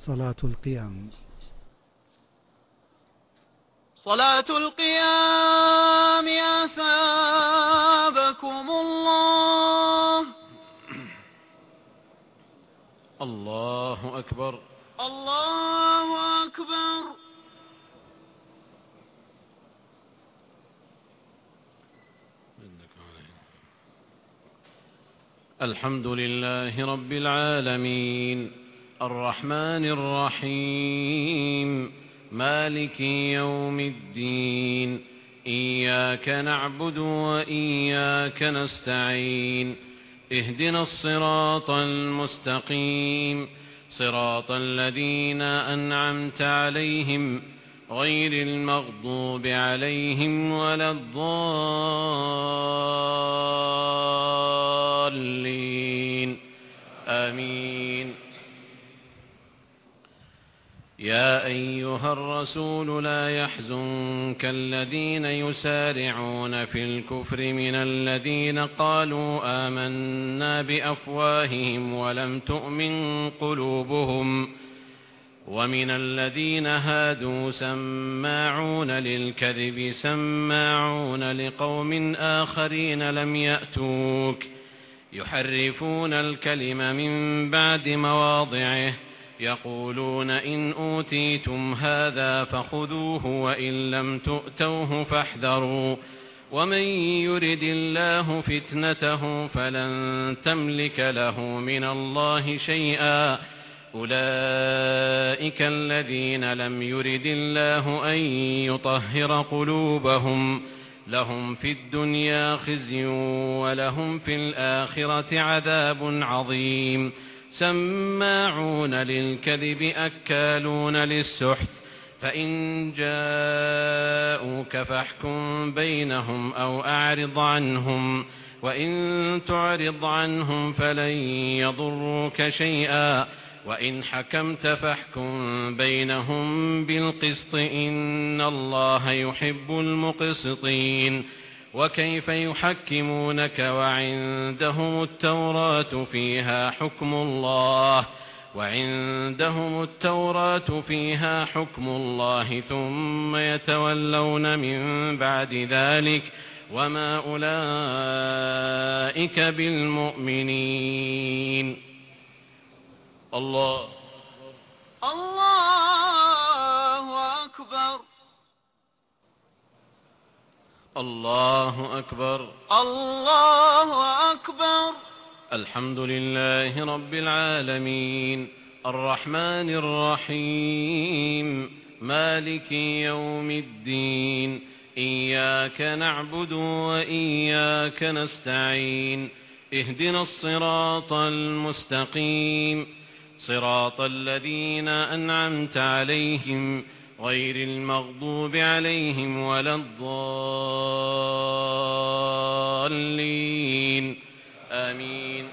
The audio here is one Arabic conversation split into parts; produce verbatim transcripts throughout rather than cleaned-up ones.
صلاة القيام. صلاة القيام أثابكم الله. الله أكبر. الله أكبر. الحمد لله رب العالمين الرحمن الرحيم مالك يوم الدين إياك نعبد وإياك نستعين اهدنا الصراط المستقيم صراط الذين أنعمت عليهم غير المغضوب عليهم ولا الضالين آمين. يا أيها الرسول لا يحزنك الذين يسارعون في الكفر من الذين قالوا آمنا بأفواههم ولم تؤمن قلوبهم ومن الذين هادوا سماعون للكذب سماعون لقوم آخرين لم يأتوك يحرفون الكلم من بعد مواضعه يقولون إن أوتيتم هذا فخذوه وإن لم تؤتوه فاحذروا ومن يرد الله فتنته فلن تملك له من الله شيئا أولئك الذين لم يرد الله أن يطهر قلوبهم لهم في الدنيا خزي ولهم في الآخرة عذاب عظيم. سماعون للكذب أكالون للسحت فإن جاءوك فاحكم بينهم أو أعرض عنهم وإن تعرض عنهم فلن يضروك شيئا وإن حكمت فاحكم بينهم بالقسط إن الله يحب المقسطين. وكيف يحكمونك وعندهم التوراة فيها حكم الله وعندهم التوراة فيها حكم الله ثم يتولون من بعد ذلك وما أولئك بالمؤمنين. الله الله أكبر. الله أكبر. الله أكبر. الحمد لله رب العالمين الرحمن الرحيم مالك يوم الدين إياك نعبد وإياك نستعين اهدنا الصراط المستقيم صراط الذين أنعمت عليهم غير المغضوب عليهم ولا الضالين آمين.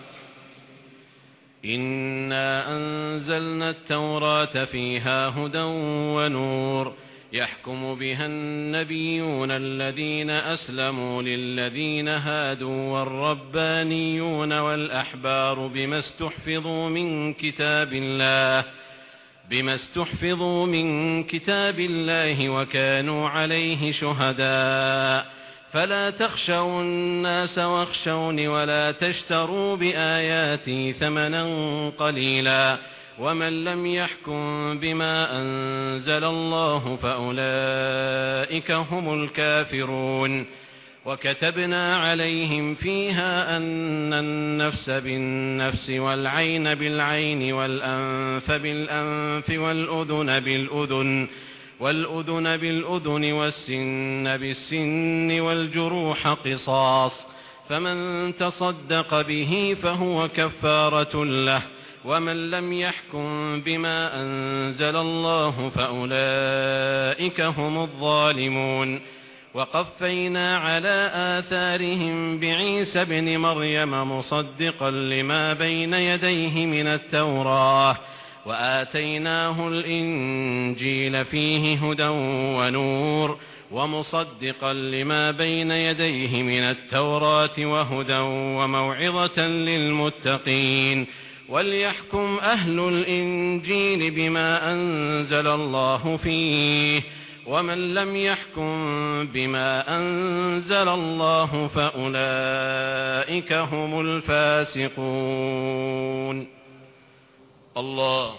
إنا أنزلنا التوراة فيها هدى ونور يحكم بها النبيون الذين أسلموا للذين هادوا والربانيون والأحبار بما استحفظوا من كتاب الله بما استحفظوا من كتاب الله وكانوا عليه شهداء فلا تخشوا الناس واخشوني ولا تشتروا بآياتي ثمنا قليلا ومن لم يحكم بما أنزل الله فأولئك هم الكافرون. وكتبنا عليهم فيها أن النفس بالنفس والعين بالعين والأنف بالأنف والأذن بالأذن والأذن بالأذن والسن بالسن والجروح قصاص فمن تصدق به فهو كفارة له ومن لم يحكم بما أنزل الله فأولئك هم الظالمون. وقفينا على آثارهم بعيسى ابن مريم مصدقا لما بين يديه من التوراة وآتيناه الإنجيل فيه هدى ونور ومصدقا لما بين يديه من التوراة وهدى وموعظة للمتقين وليحكم أهل الإنجيل بما أنزل الله فيه ومن لم يحكم بما أنزل الله فأولئك هم الفاسقون. الله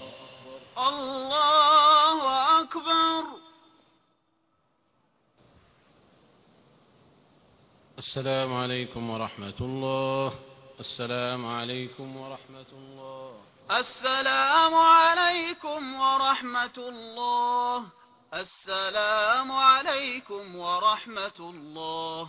الله أكبر. السلام عليكم ورحمة الله. السلام عليكم ورحمة الله. السلام عليكم ورحمة الله. السلام عليكم ورحمة الله.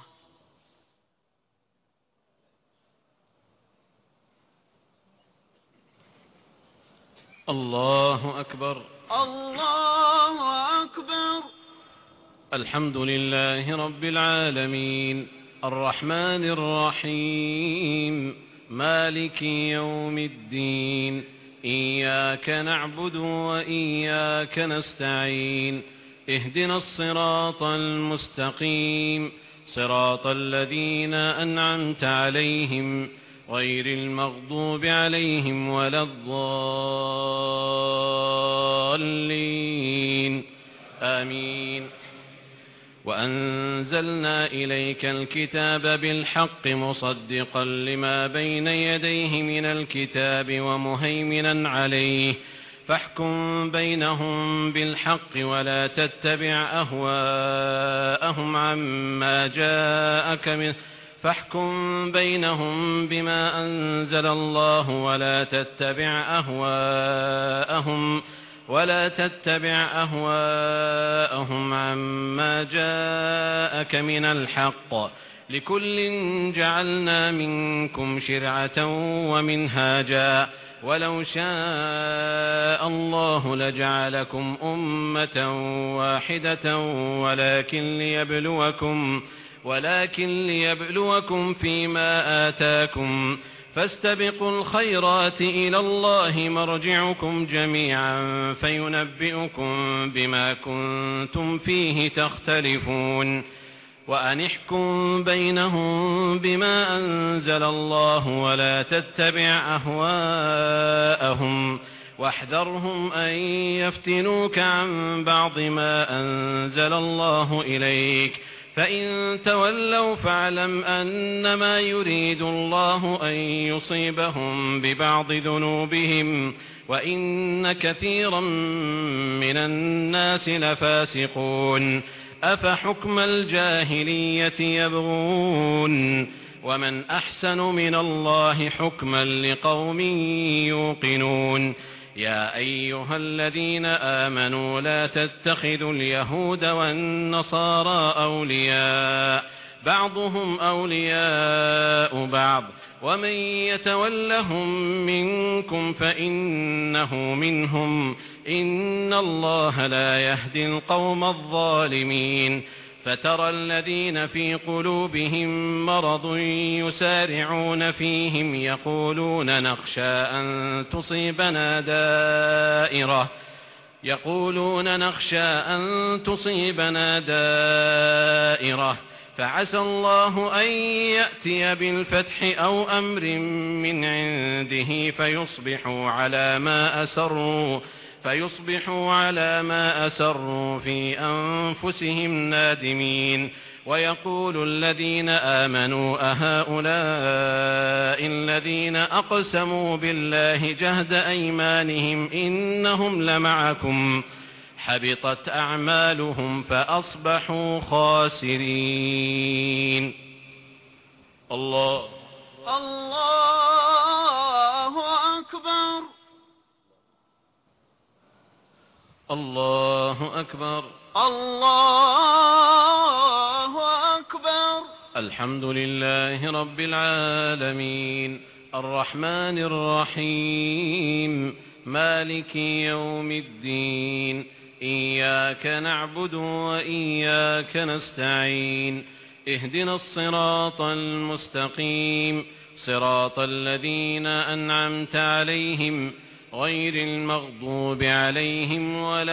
الله أكبر. الله أكبر. الحمد لله رب العالمين الرحمن الرحيم مالك يوم الدين إياك نعبد وإياك نستعين اهدنا الصراط المستقيم صراط الذين أنعمت عليهم غير المغضوب عليهم ولا الضالين آمين. وأنزلنا إليك الكتاب بالحق مصدقا لما بين يديه من الكتاب ومهيمنا عليه فاحكم بينهم بالحق ولا تتبع أهواءهم عما جاءك من فاحكم بينهم بما أنزل الله ولا تتبع أهواءهم ولا تتبع أهواءهم عما جاءك من الحق لكل جعلنا منكم شرعة ومنهاجا ولو شاء الله لجعلكم أمة واحدة ولكن ليبلوكم ولكن ليبلوكم فيما آتاكم فاستبقوا الخيرات إلى الله مرجعكم جميعا فينبئكم بما كنتم فيه تختلفون وأن احكم بينهم بما أنزل الله ولا تتبع أهواءهم واحذرهم أن يفتنوك عن بعض ما أنزل الله إليك فإن تولوا فاعلم أنما يريد الله أن يصيبهم ببعض ذنوبهم وإن كثيرا من الناس لفاسقون أفحكم الجاهلية يبغون ومن أحسن من الله حكما لقوم يوقنون. يا أيها الذين آمنوا لا تتخذوا اليهود والنصارى أولياء بعضهم أولياء بعض ومن يتولهم منكم فإنه منهم إن الله لا يهدي القوم الظالمين. فترى الذين في قلوبهم مرض يسارعون فيهم يقولون نخشى أن تصيبنا دائرة يقولون نخشى أن تصيبنا دائرة فعسى الله أن يأتي بالفتح أو أمر من عنده فيصبحوا على ما أسروا فيصبحوا على ما أسروا في أنفسهم نادمين. ويقول الذين آمنوا أهؤلاء الذين أقسموا بالله جهد أيمانهم إنهم لمعكم حبطت أعمالهم فأصبحوا خاسرين. الله الله أكبر. الله أكبر. الله أكبر. الحمد لله رب العالمين الرحمن الرحيم مالك يوم الدين إياك نعبد وإياك نستعين اهدنا الصراط المستقيم صراط الذين أنعمت عليهم غير المغضوب عليهم ولا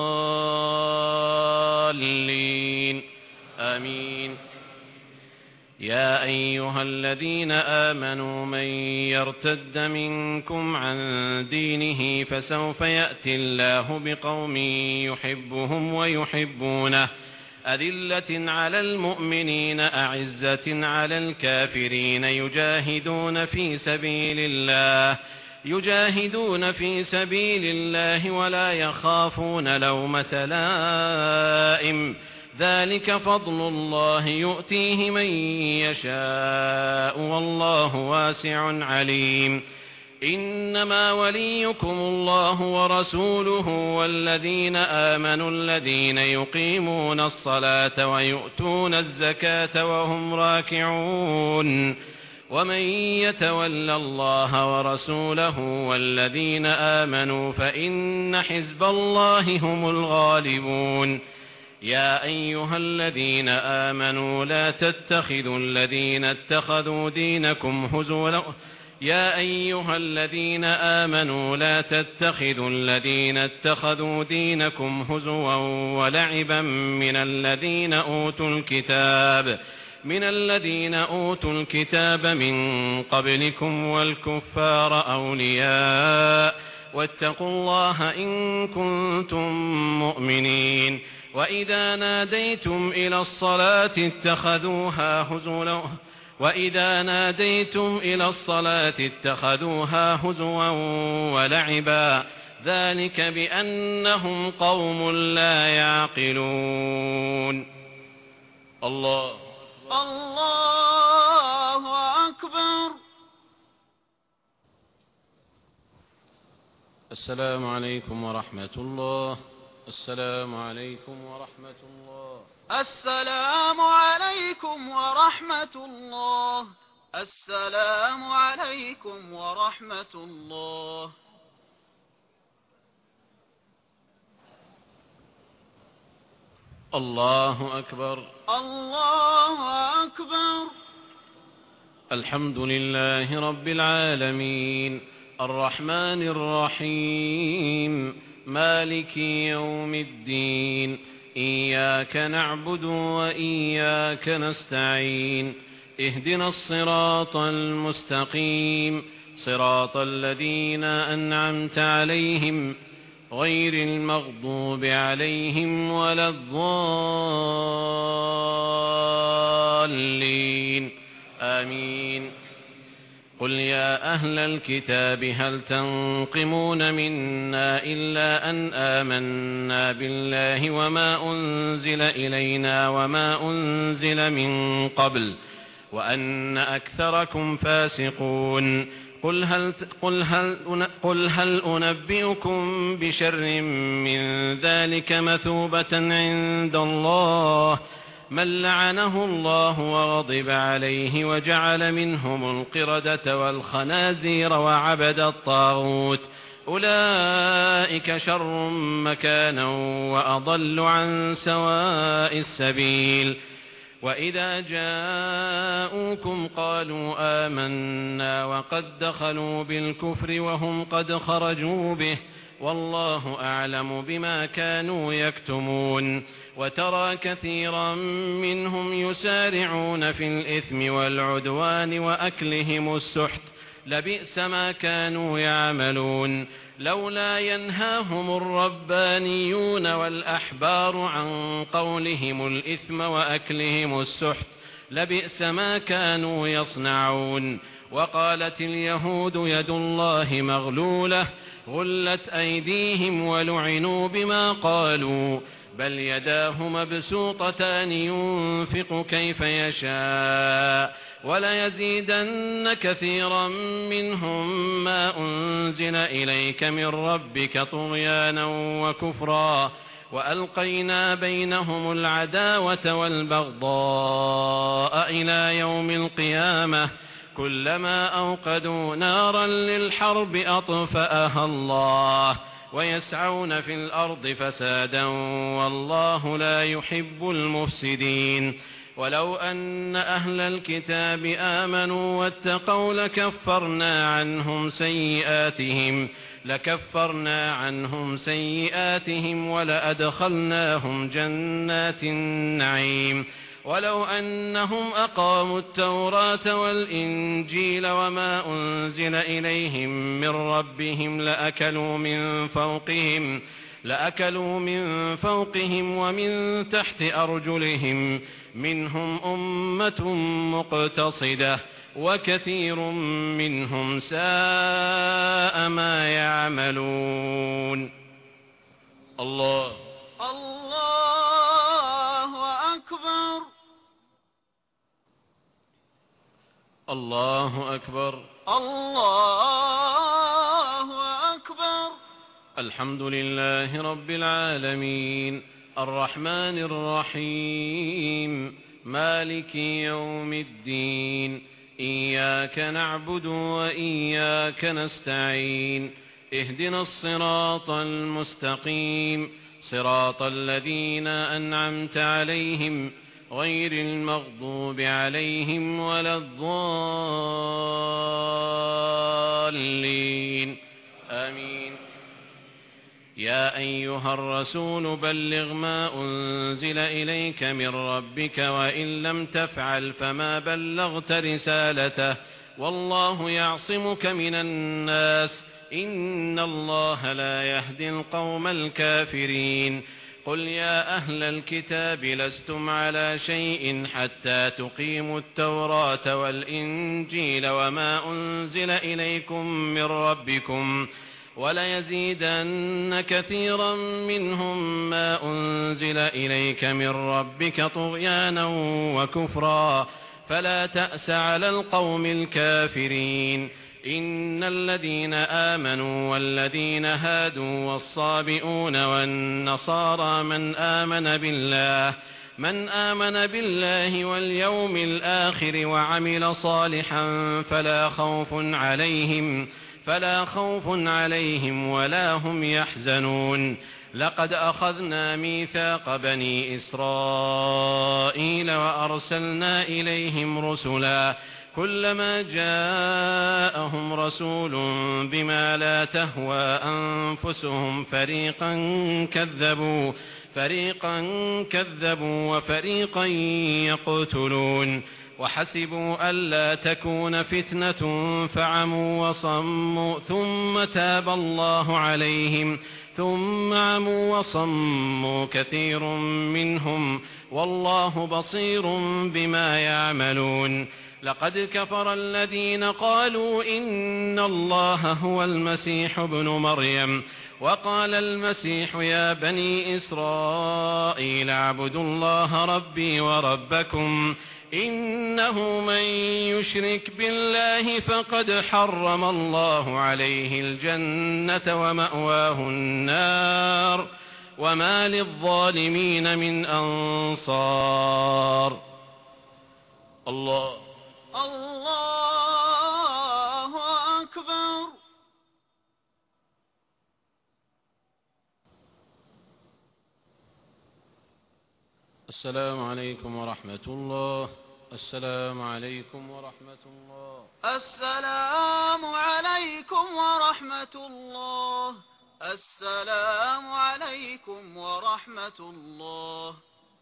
الضالين آمين. يا أيها الذين آمنوا من يرتد منكم عن دينه فسوف يأتي الله بقوم يحبهم ويحبونه أذلة على المؤمنين أعزة على الكافرين يجاهدون في سبيل الله يجاهدون في سبيل الله ولا يخافون لومة لائم ذلك فضل الله يؤتيه من يشاء والله واسع عليم إنما وليكم الله ورسوله والذين آمنوا الذين يقيمون الصلاة ويؤتون الزكاة وهم راكعون ومن يتول الله ورسوله والذين آمنوا فإن حزب الله هم الغالبون يا أيها الذين آمنوا لا تتخذوا الذين اتخذوا دينكم هزوا يا أيها الذين آمنوا لا تتخذوا الذين اتخذوا دينكم هزوا ولعبا من الذين أوتوا الكتاب من الذين أوتوا الكتاب من قبلكم والكفار أولياء واتقوا الله إن كنتم مؤمنين وإذا ناديتم إلى الصلاة اتخذوها هزوا وإذا ناديتم إلى الصلاة اتخذوها هزوا ولعبا ذلك بأنهم قوم لا يعقلون الله الله أكبر. السلام عليكم ورحمة الله. السلام عليكم ورحمة الله. السلام عليكم ورحمة الله. السلام عليكم ورحمة الله. الله أكبر. الله أكبر. الحمد لله رب العالمين الرحمن الرحيم مالك يوم الدين إياك نعبد وإياك نستعين اهدنا الصراط المستقيم صراط الذين أنعمت عليهم غير المغضوب عليهم ولا الضالين آمين. قل يا أهل الكتاب هل تنقمون منا إلا أن آمنا بالله وما أنزل إلينا وما أنزل من قبل وأن أكثركم فاسقون. قل هل, قل هل, قل هل أنبئكم بشر من ذلك مثوبة عند الله من لعنه الله وغضب عليه وجعل منهم القردة والخنازير وعبد الطاغوت أولئك شر مكانا وأضل عن سواء السبيل. وإذا جاءوكم قالوا آمنا وقد دخلوا بالكفر وهم قد خرجوا به والله أعلم بما كانوا يكتمون. وترى كثيرا منهم يسارعون في الإثم والعدوان وأكلهم السحت لبئس ما كانوا يعملون. لولا ينهاهم الربانيون والأحبار عن قولهم الإثم وأكلهم السحت لبئس ما كانوا يصنعون. وقالت اليهود يد الله مغلولة غلت أيديهم ولعنوا بما قالوا بل يداه مبسوطتان ينفق كيف يشاء وليزيدن كثيرا منهم ما أنزل إليك من ربك طغيانا وكفرا وألقينا بينهم العداوة والبغضاء إلى يوم القيامة كلما أوقدوا نارا للحرب أطفأها الله ويسعون في الأرض فسادا والله لا يحب المفسدين. ولو أن أهل الكتاب آمنوا واتقوا لكفرنا عنهم سيئاتهم لكفرنا عنهم سيئاتهم ولأدخلناهم جنات النعيم ولو أنهم أقاموا التوراة والإنجيل وما أنزل إليهم من ربهم لأكلوا من فوقهم لأكلوا من فوقهم ومن تحت أرجلهم منهم أمة مقتصدة وكثير منهم ساء ما يعملون. الله الله أكبر. الله أكبر. الله أكبر. الحمد لله رب العالمين الرحمن الرحيم مالك يوم الدين إياك نعبد وإياك نستعين اهدنا الصراط المستقيم صراط الذين أنعمت عليهم غير المغضوب عليهم ولا الضالين آمين. يا أيها الرسول بلغ ما أنزل إليك من ربك وإن لم تفعل فما بلغت رسالته والله يعصمك من الناس إن الله لا يهدي القوم الكافرين. قل يا أهل الكتاب لستم على شيء حتى تقيموا التوراة والإنجيل وما أنزل إليكم من ربكم وليزيدن كثيرا منهم ما أنزل إليك من ربك طغيانا وكفرا فلا تأس على القوم الكافرين. إن الذين آمنوا والذين هادوا والصابئون والنصارى من آمن بالله من آمن بالله واليوم الآخر وعمل صالحا فلا خوف عليهم فلا خوف عليهم ولا هم يحزنون. لقد أخذنا ميثاق بني إسرائيل وأرسلنا إليهم رسلا كلما جاءهم رسول بما لا تهوى أنفسهم فريقا كذبوا فريقا كذبوا وفريقا يقتلون وحسبوا ألا تكون فتنة فعموا وصموا ثم تاب الله عليهم ثم عموا وصموا كثير منهم والله بصير بما يعملون. لقد كفر الذين قالوا إن الله هو المسيح ابن مريم وقال المسيح يا بني إسرائيل اعبدوا الله ربي وربكم إنه من يشرك بالله فقد حرم الله عليه الجنة ومأواه النار وما للظالمين من أنصار. الله الله أكبر. السلام عليكم ورحمة الله. السلام عليكم ورحمة الله. السلام عليكم ورحمة الله. السلام عليكم ورحمة الله.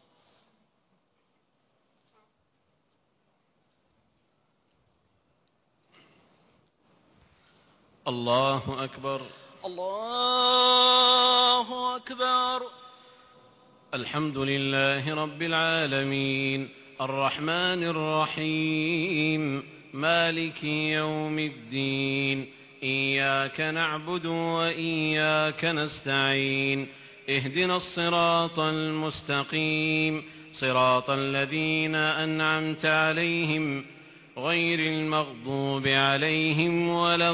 الله أكبر. الله أكبر. الحمد لله رب العالمين الرحمن الرحيم مالك يوم الدين إياك نعبد وإياك نستعين اهدنا الصراط المستقيم صراط الذين أنعمت عليهم غير المغضوب عليهم ولا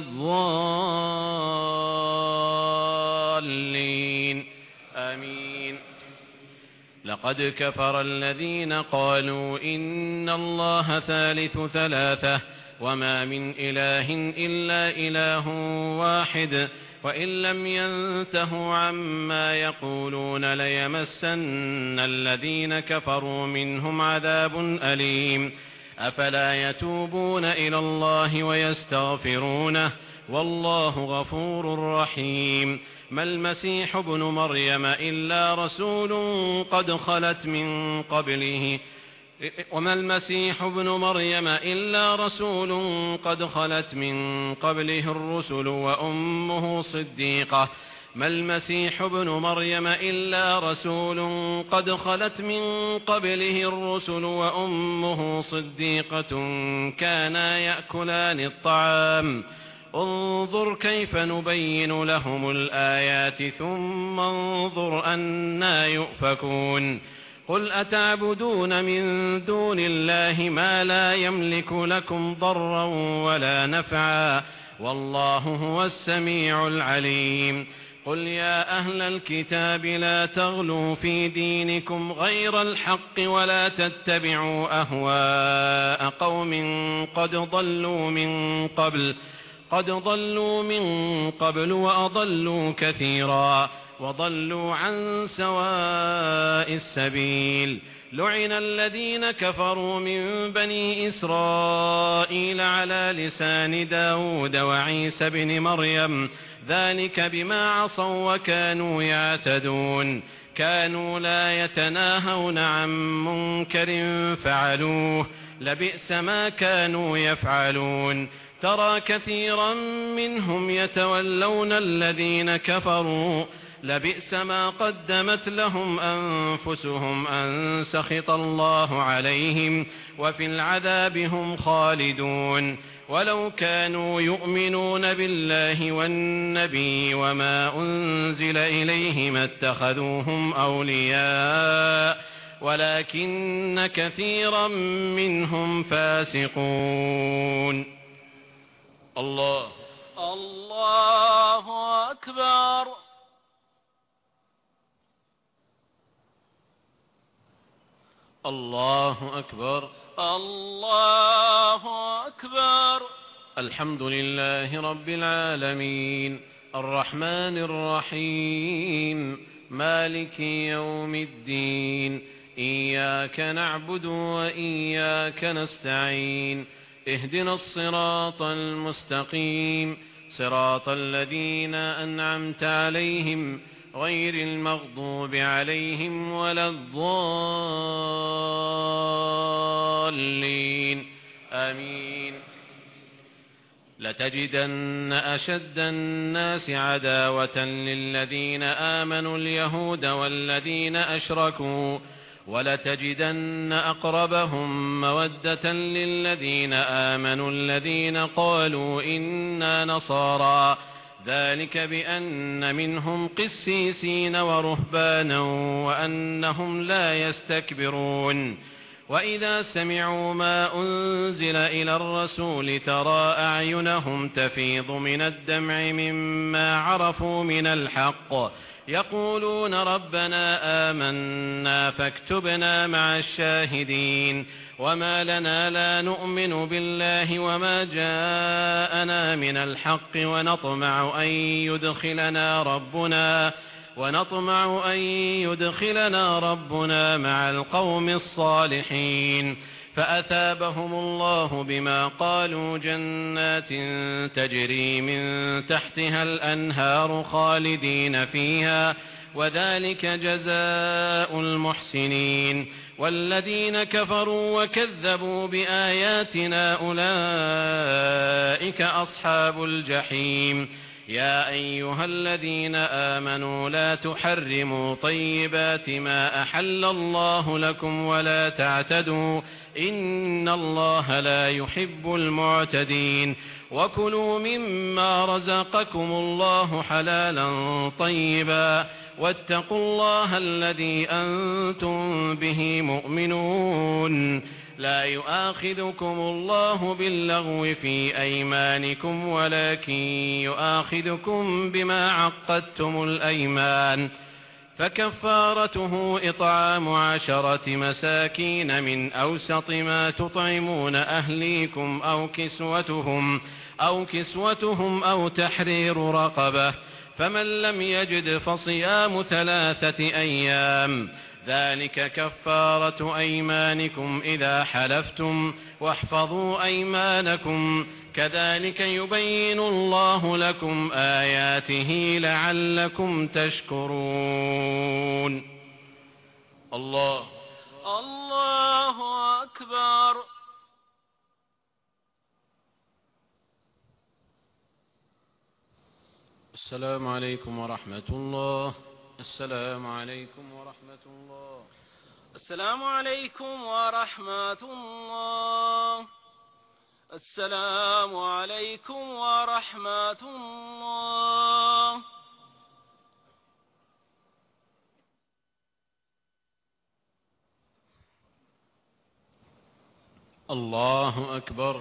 الضالين آمين. لقد كفر الذين قالوا إن الله ثالث ثلاثة وما من إله إلا إله واحد وإن لم ينتهوا عما يقولون ليمسن الذين كفروا منهم عذاب أليم. أفلا يتوبون إلى الله ويستغفرونه والله غفور رحيم. ما المسيح ابن مريم إلا رسول قد خلت من قبله وما المسيح ابن مريم إلا رسول قد خلت من قبله الرسل وأمه صديقة ما المسيح ابن مريم إلا رسول قد خلت من قبله الرسل وأمه صديقة كانا يأكلان الطعام انظر كيف نبين لهم الآيات ثم انظر أنا يؤفكون قل أتعبدون من دون الله ما لا يملك لكم ضرا ولا نفعا والله هو السميع العليم قل يا أهل الكتاب لا تغلوا في دينكم غير الحق ولا تتبعوا أهواء قوم قد ضلوا من قبل قد ضلوا من قبل وأضلوا كثيرا وضلوا عن سواء السبيل لعن الذين كفروا من بني إسرائيل على لسان داود وعيسى بن مريم ذلك بما عصوا وكانوا يعتدون كانوا لا يتناهون عن منكر فعلوه لبئس ما كانوا يفعلون ترى كثيرا منهم يتولون الذين كفروا لبئس ما قدمت لهم أنفسهم أن سخط الله عليهم وفي العذاب هم خالدون ولو كانوا يؤمنون بالله والنبي وما أنزل إليه ما اتخذوهم أولياء ولكن كثيرا منهم فاسقون الله الله أكبر الله أكبر الله أكبر الحمد لله رب العالمين الرحمن الرحيم مالك يوم الدين إياك نعبد وإياك نستعين اهدنا الصراط المستقيم صراط الذين أنعمت عليهم غير المغضوب عليهم ولا الضالين آمين لتجدن أشد الناس عداوة للذين آمنوا اليهود والذين أشركوا ولتجدن أقربهم مودة للذين آمنوا الذين قالوا إنا نصارى ذلك بأن منهم قسيسين ورهبانا وأنهم لا يستكبرون وإذا سمعوا ما أنزل إلى الرسول ترى أعينهم تفيض من الدمع مما عرفوا من الحق يقولون ربنا آمنا فاكتبنا مع الشاهدين وما لنا لا نؤمن بالله وما جاءنا من الحق ونطمع أن يدخلنا ربنا ونطمع أن يدخلنا ربنا مع القوم الصالحين فأثابهم الله بما قالوا جنات تجري من تحتها الأنهار خالدين فيها وذلك جزاء المحسنين والذين كفروا وكذبوا بآياتنا أولئك أصحاب الجحيم يا أيها الذين آمنوا لا تحرموا طيبات ما أحل الله لكم ولا تعتدوا إن الله لا يحب المعتدين وكلوا مما رزقكم الله حلالا طيبا واتقوا الله الذي أنتم به مؤمنون لا يؤاخذكم الله باللغو في أيمانكم ولكن يؤاخذكم بما عقدتم الأيمان فكفارته إطعام عشرة مساكين من أوسط ما تطعمون أهليكم أو كسوتهم أو كسوتهم أو تحرير رقبة فمن لم يجد فصيام ثلاثة أيام ذلك كفارة أيمانكم إذا حلفتم واحفظوا أيمانكم كذلك يبين الله لكم آياته لعلكم تشكرون الله الله أكبر. السلام عليكم ورحمة الله. السلام عليكم ورحمة الله. السلام عليكم ورحمة الله. السلام عليكم ورحمة الله. الله أكبر.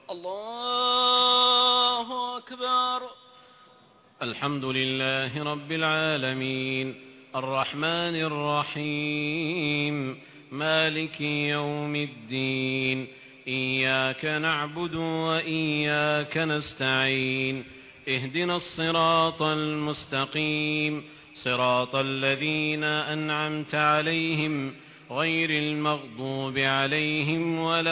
الله أكبر. الحمد لله رب العالمين الرحمن الرحيم مالك يوم الدين إياك نعبد وإياك نستعين اهدنا الصراط المستقيم صراط الذين أنعمت عليهم غير المغضوب عليهم ولا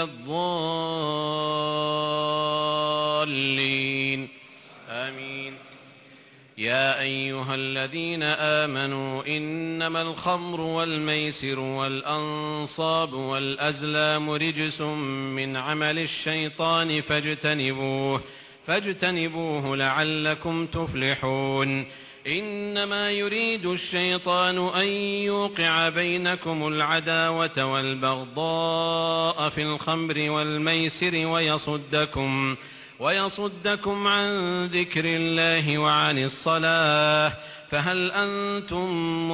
الضالين آمين. يا أيها الذين آمنوا إنما الخمر والميسر والأنصاب والأزلام رجس من عمل الشيطان فاجتنبوه فاجتنبوه لعلكم تفلحون. إنما يريد الشيطان أن يوقع بينكم العداوة والبغضاء في الخمر والميسر ويصدكم ويصدكم عن ذكر الله وعن الصلاة فهل أنتم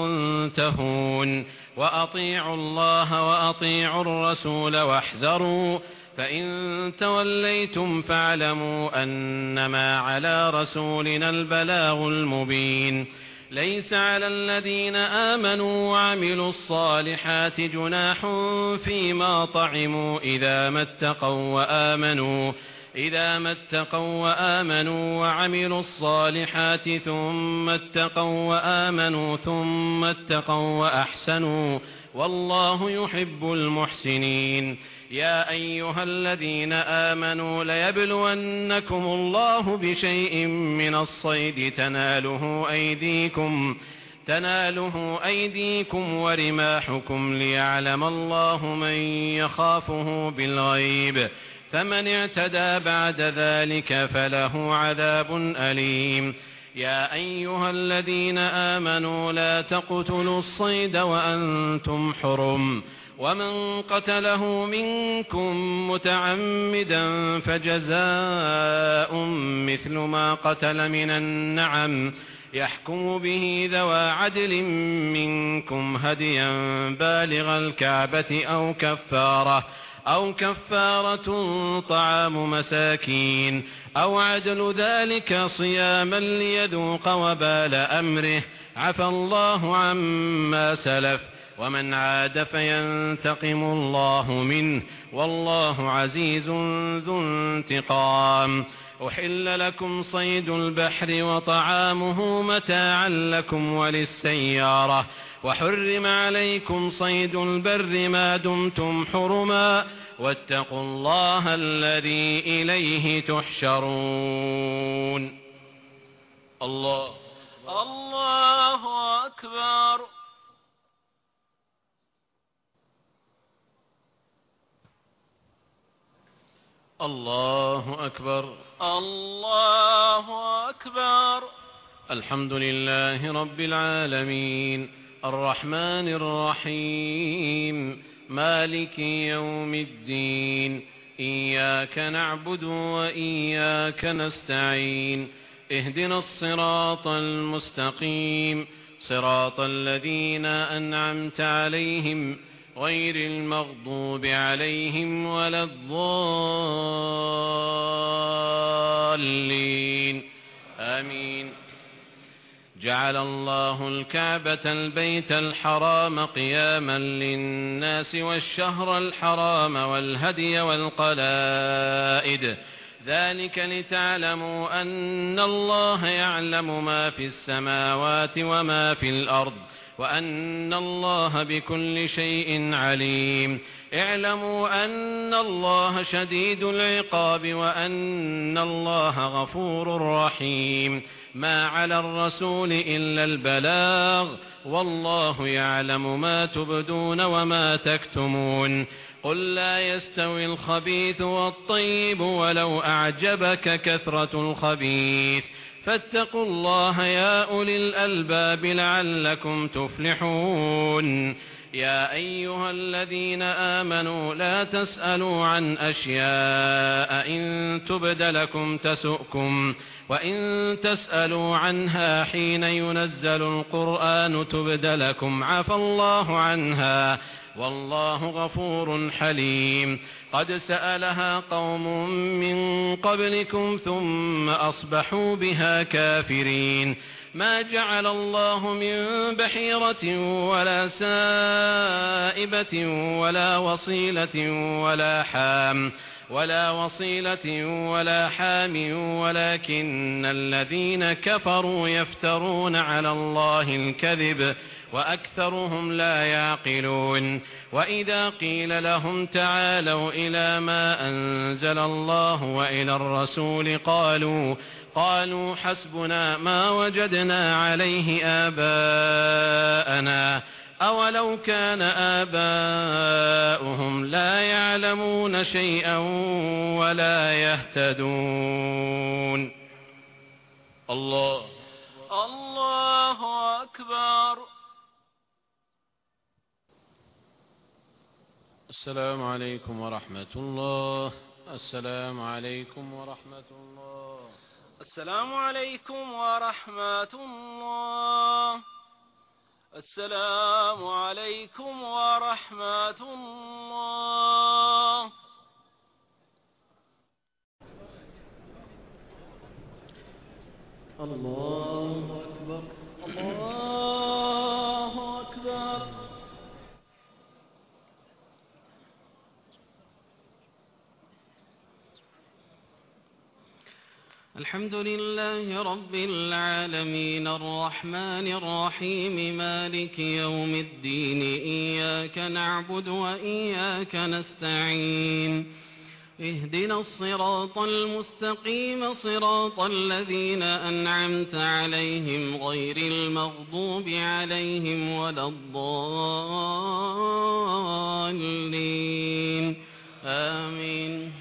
منتهون. وأطيعوا الله وأطيعوا الرسول واحذروا فإن توليتم فاعلموا أنما على رسولنا البلاغ المبين. ليس على الذين آمنوا وعملوا الصالحات جناح فيما طعموا إذا ما اتقوا وآمنوا إذا ما اتقوا وآمنوا وعملوا الصالحات ثم اتقوا وآمنوا ثم اتقوا وأحسنوا والله يحب المحسنين. يا أيها الذين آمنوا ليبلونكم الله بشيء من الصيد تناله أيديكم تناله أيديكم ورماحكم ليعلم الله من يخافه بالغيب فمن اعتدى بعد ذلك فله عذاب أليم. يا أيها الذين آمنوا لا تقتلوا الصيد وأنتم حرم ومن قتله منكم متعمدا فجزاء مثل ما قتل من النعم يحكم به ذوى عدل منكم هديا بالغ الكعبة أو كفارة أو كفارة طعام مساكين أو عدل ذلك صياما ليذوق وبال أمره عفى الله عما سلف ومن عاد فينتقم الله منه والله عزيز ذو انتقام. أحل لكم صيد البحر وطعامه متاعا لكم وللسيارة وحرم عليكم صيد البر ما دمتم حرما واتقوا الله الذي إليه تحشرون. الله الله أكبر. الله أكبر. الله أكبر. الحمد لله رب العالمين الرحمن الرحيم مالك يوم الدين إياك نعبد وإياك نستعين اهدنا الصراط المستقيم صراط الذين أنعمت عليهم غير المغضوب عليهم ولا الضالين آمين. جعل الله الكعبة البيت الحرام قياما للناس والشهر الحرام والهدي والقلائد ذلك لتعلموا أن الله يعلم ما في السماوات وما في الأرض وأن الله بكل شيء عليم. اعلموا أن الله شديد العقاب وأن الله غفور رحيم. ما على الرسول إلا البلاغ والله يعلم ما تبدون وما تكتمون قل لا يستوي الخبيث والطيب ولو أعجبك كثرة الخبيث فاتقوا الله يا أولي الألباب لعلكم تفلحون يا أيها الذين آمنوا لا تسألوا عن أشياء إن تبد لكم تسؤكم وإن تسألوا عنها حين ينزل القرآن تبد لكم عفى الله عنها والله غفور حليم قد سألها قوم من قبلكم ثم أصبحوا بها كافرين ما جعل الله من بحيرة ولا سائبة ولا وصيلة ولا حام ولا وصيلة ولا حام ولكن الذين كفروا يفترون على الله الكذب وأكثرهم لا يعقلون وإذا قيل لهم تعالوا إلى ما أنزل الله وإلى الرسول قالوا قالوا حسبنا ما وجدنا عليه آباءنا أولو كان آباؤهم لا يعلمون شيئا ولا يهتدون الله الله أكبر. السلام عليكم ورحمة الله. السلام عليكم ورحمة الله. السلام عليكم ورحمة الله. السلام عليكم ورحمة الله. الله أكبر. الله أكبر. الحمد لله رب العالمين الرحمن الرحيم مالك يوم الدين إياك نعبد وإياك نستعين اهدنا الصراط المستقيم صراط الذين أنعمت عليهم غير المغضوب عليهم ولا الضالين آمين.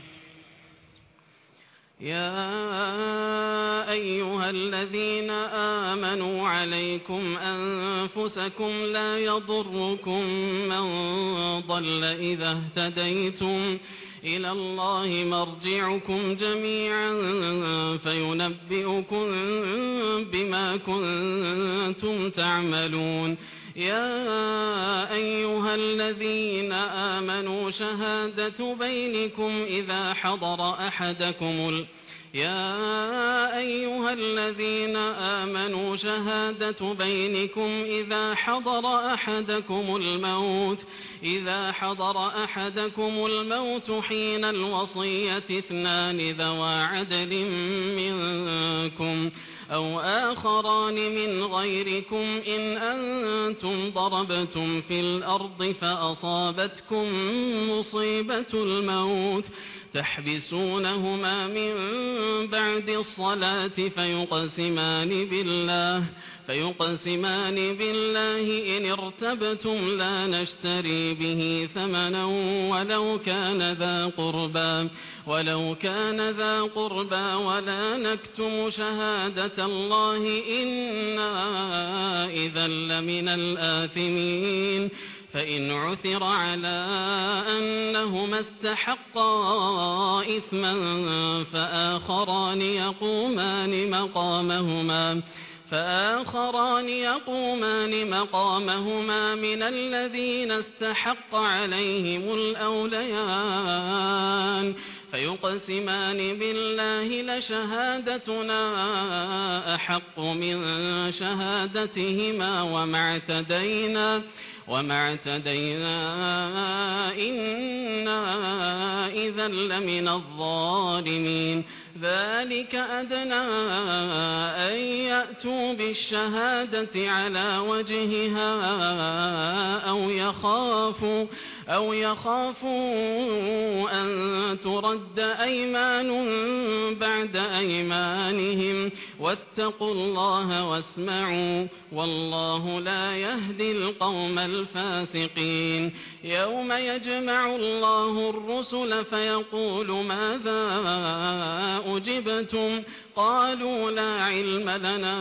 يا أيها الذين آمنوا عليكم أنفسكم لا يضركم من ضل إذا اهتديتم إلى الله مرجعكم جميعا فينبئكم بما كنتم تعملون. يا أيها الذين آمنوا شهادة بينكم إذا حضر أحدكم ال... يا أيها الذين آمنوا شهادة بينكم إذا حضر أحدكم الموت إذا حضر أحدكم الموت حين الوصية اثنان ذوى عدل منكم أو آخران من غيركم إن أنتم ضربتم في الأرض فأصابتكم مصيبة الموت تحبسونهما من بعد الصلاة فيقسمان بالله فيقسمان بالله إن ارتبتم لا نشتري به ثمنا ولو كان ذا قربى ولو كان ذا قربى ولا نكتم شهادة الله إنا إذا لمن الآثمين. فإن عثر على أنهما استحقا إثما فآخران يقومان مقامهما فآخران يقومان مقامهما من الذين استحق عليهم الأوليان فيقسمان بالله لشهادتنا أحق من شهادتهما وما اعتدينا وما اعتدينا إنا إذا لمن الظالمين. ذلك أدنى أن يأتوا بالشهادة على وجهها أو يخافوا أو يخافوا أن ترد أيمان بعد أيمانهم واتقوا الله واسمعوا والله لا يهدي القوم الفاسقين يوم يجمع الله الرسل فيقول ماذا أجبتم قالوا لا علم لنا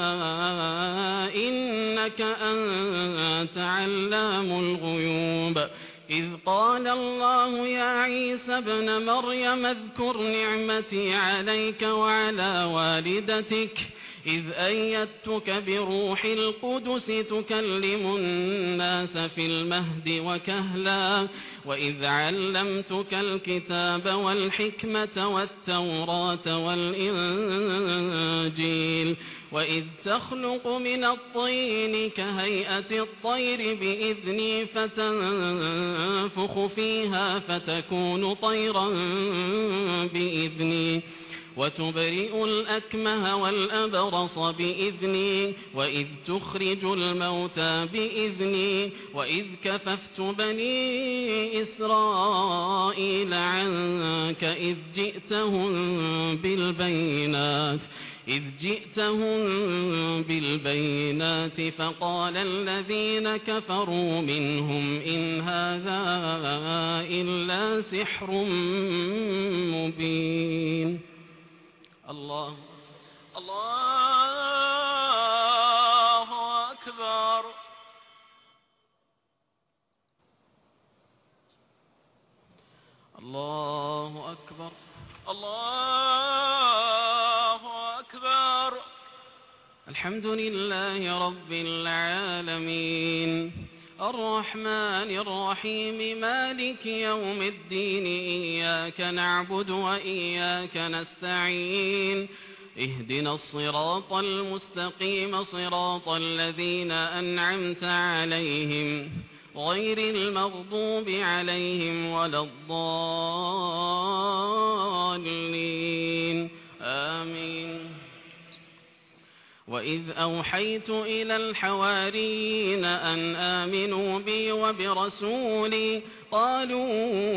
إنك أنت علام الغيوب إذ قال الله يا عيسى ابن مريم اذكر نعمتي عليك وعلى والدتك إذ أيدتك بروح القدس تكلم الناس في المهد وكهلا وإذ علمتك الكتاب والحكمة والتوراة والإنجيل وإذ تخلق من الطين كهيئة الطير بإذني فتنفخ فيها فتكون طيرا بإذني وتبرئ الأكمه والأبرص بإذني وإذ تخرج الموتى بإذني وإذ كففت بني إسرائيل عنك إذ جئتهم بالبينات إذ جئتهم بالبينات فقال الذين كفروا منهم إن هذا إلا سحر مبين الله الله أكبر الله أكبر الله أكبر الحمد لله رب العالمين الرحمن الرحيم مالك يوم الدين إياك نعبد وإياك نستعين اهدنا الصراط المستقيم صراط الذين أنعمت عليهم غير المغضوب عليهم ولا الضالين آمين وإذ أوحيت إلى الحواريين أن آمنوا بي وبرسولي قالوا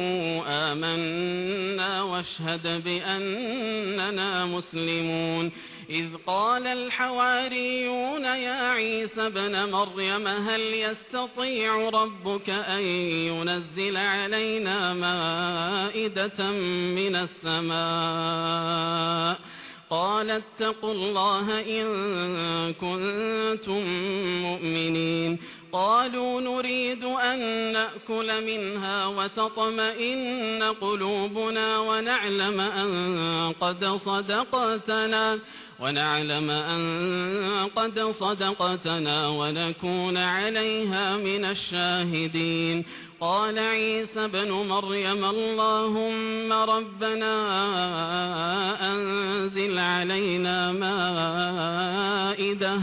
آمنا واشهد بأننا مسلمون إذ قال الحواريون يا عيسى ابن مريم هل يستطيع ربك أن ينزل علينا مائدة من السماء قال اتقوا الله إن كنتم مؤمنين قالوا نريد أن نأكل منها وتطمئن قلوبنا ونعلم أن قد صدقتنا ونعلم أن قد صدقتنا ونكون عليها من الشاهدين قال عيسى ابن مريم اللهم ربنا أنزل علينا مائدة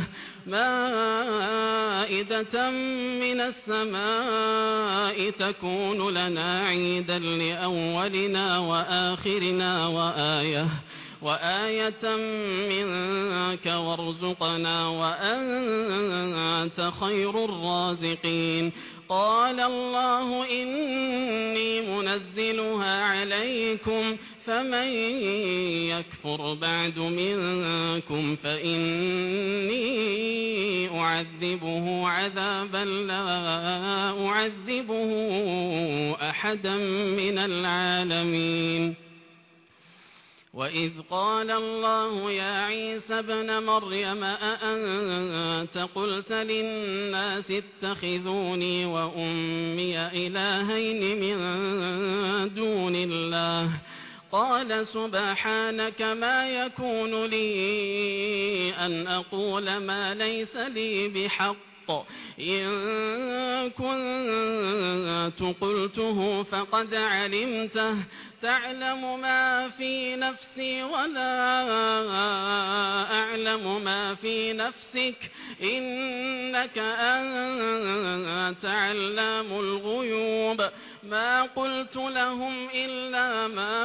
مائدة من السماء تكون لنا عيدا لأولنا وآخرنا وآية وآية منك وارزقنا وأنت خير الرازقين قال الله إني منزلها عليكم فمن يكفر بعد منكم فإني أعذبه عذابا لا أعذبه أحدا من العالمين وإذ قال الله يا عيسى ابن مريم أأنت قلت للناس اتخذوني وأمي إلهين من دون الله قال سبحانك ما يكون لي أن أقول ما ليس لي بحق إن كنت قلته فقد علمته تعلم ما في نفسي ولا أعلم ما في نفسك إنك أنت علام الغيوب ما قلت لهم إلا ما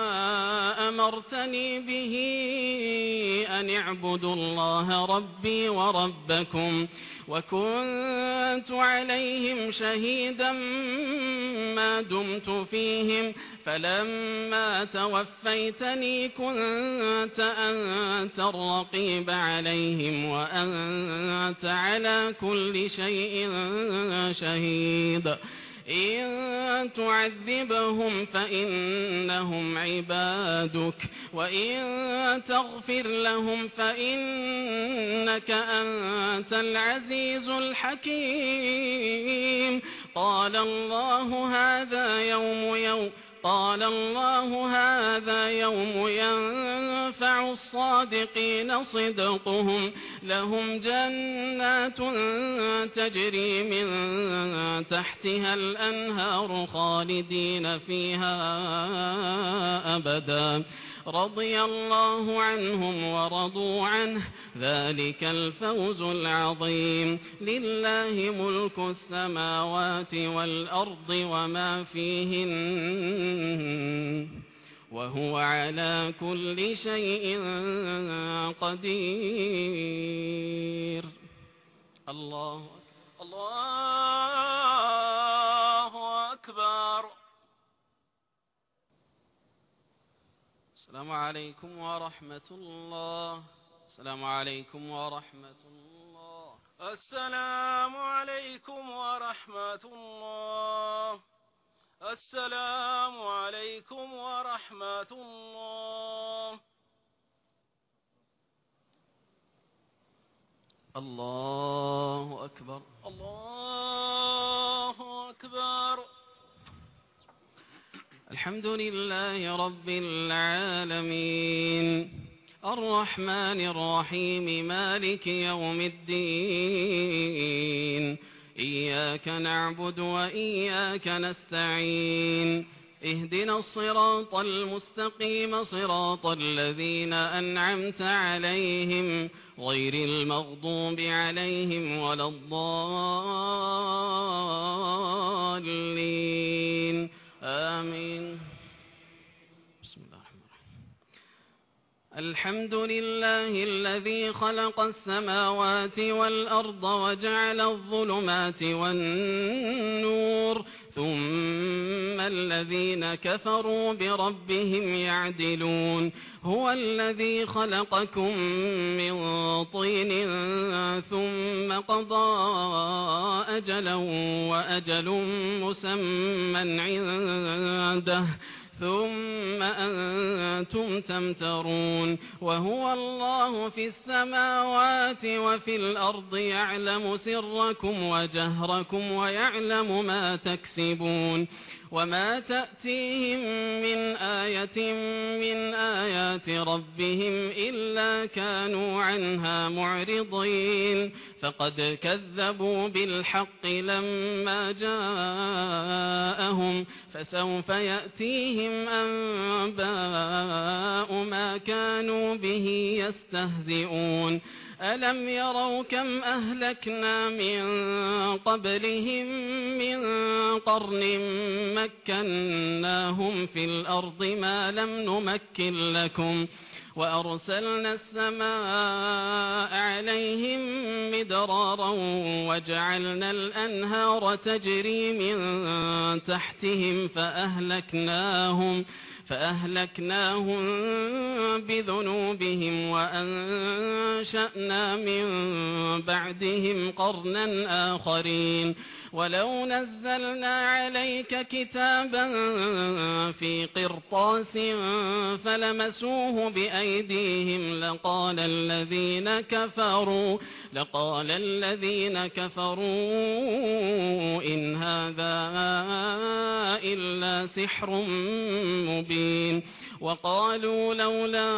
أمرتني به أن اعبدوا الله ربي وربكم وكنت عليهم شهيدا ما دمت فيهم فلما توفيتني كنت أنت الرقيب عليهم وأنت على كل شيء شهيد إن تعذبهم فإنهم عبادك وإن تغفر لهم فإنك أنت العزيز الحكيم قال الله هذا يوم يوم قال الله هذا يوم ينفع الصادقين صدقهم لهم جنات تجري من تحتها الأنهار خالدين فيها أبدا رضي الله عنهم ورضوا عنه ذلك الفوز العظيم لله ملك السماوات والأرض وما فيهن وهو على كل شيء قدير الله الله أكبر. السلام عليكم ورحمة الله. السلام عليكم ورحمة الله. السلام عليكم ورحمة الله. السلام عليكم ورحمة الله. الله أكبر. الله أكبر. الحمد لله رب العالمين الرحمن الرحيم مالك يوم الدين إياك نعبد وإياك نستعين اهدنا الصراط المستقيم صراط الذين أنعمت عليهم غير المغضوب عليهم ولا الضالين آمين. بسم الله الرحمن الرحيم. الحمد لله الذي خلق السماوات والأرض وجعل الظلمات والنور ثم الذين كفروا بربهم يعدلون هو الذي خلقكم من طين ثم قضى أجلا وأجل مسمى عنده ثم أنتم تمترون وهو الله في السماوات وفي الأرض يعلم سركم وجهركم ويعلم ما تكسبون وما تأتيهم من آية من آيات ربهم إلا كانوا عنها معرضين فقد كذبوا بالحق لما جاءهم فسوف يأتيهم أنباء ما كانوا به يستهزئون ألم يروا كم أهلكنا من قبلهم من قرن مكناهم في الأرض ما لم نمكن لكم وأرسلنا السماء عليهم مدرارا وجعلنا الأنهار تجري من تحتهم فأهلكناهم فأهلكناهم بذنوبهم وأنشأنا من بعدهم قرنا آخرين ولو نزلنا عليك كتابا في قرطاس فلمسوه بأيديهم لقال الذين كفروا لقال الذين كفروا إن هذا إلا سحر مبين وقالوا لولا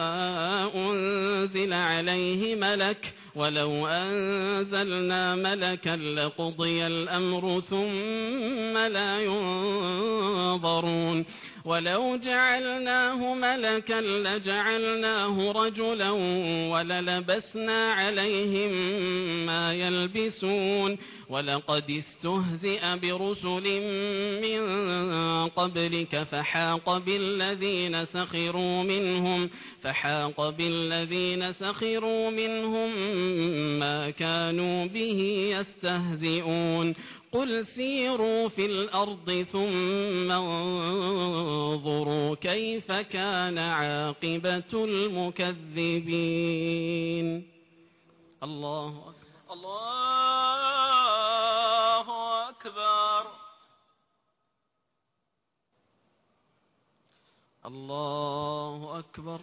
أنزل عليه ملك ولو أنزلنا ملكا لقضي الأمر ثم لا ينظرون ولو جعلناه ملكا لجعلناه رجلا وللبسنا عليهم ما يلبسون ولقد استهزئ برسل من قبلك فحاق بالذين سخروا منهم فحاق بالذين سخروا منهم ما كانوا به يستهزئون قل سيروا في الأرض ثم انظروا كيف كان عاقبة المكذبين. الله أكبر. الله أكبر. الله أكبر.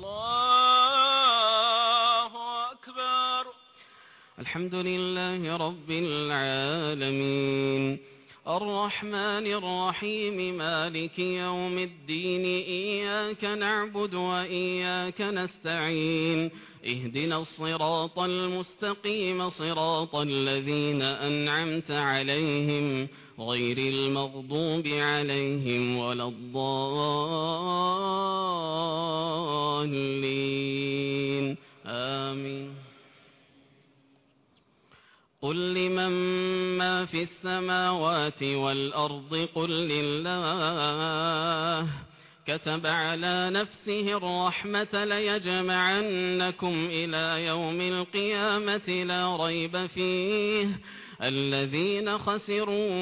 الله أكبر. الحمد لله رب العالمين الرحمن الرحيم مالك يوم الدين إياك نعبد وإياك نستعين اهدنا الصراط المستقيم صراط الذين أنعمت عليهم غير المغضوب عليهم ولا الضالين آمين. قل لمن ما في السماوات والأرض قل لله كتب على نفسه الرحمة ليجمعنكم إلى يوم القيامة لا ريب فيه الذين خسروا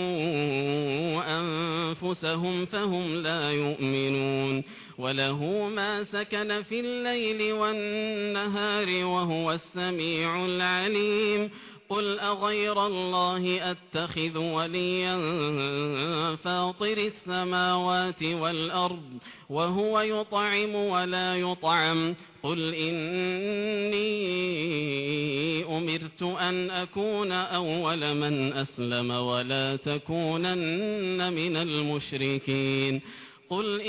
أنفسهم فهم لا يؤمنون وله ما سكن في الليل والنهار وهو السميع العليم قل أغير الله أتخذ وليا فاطر السماوات والأرض وهو يطعم ولا يطعم قل إني أمرت أن أكون أول من أسلم ولا تكونن من المشركين قل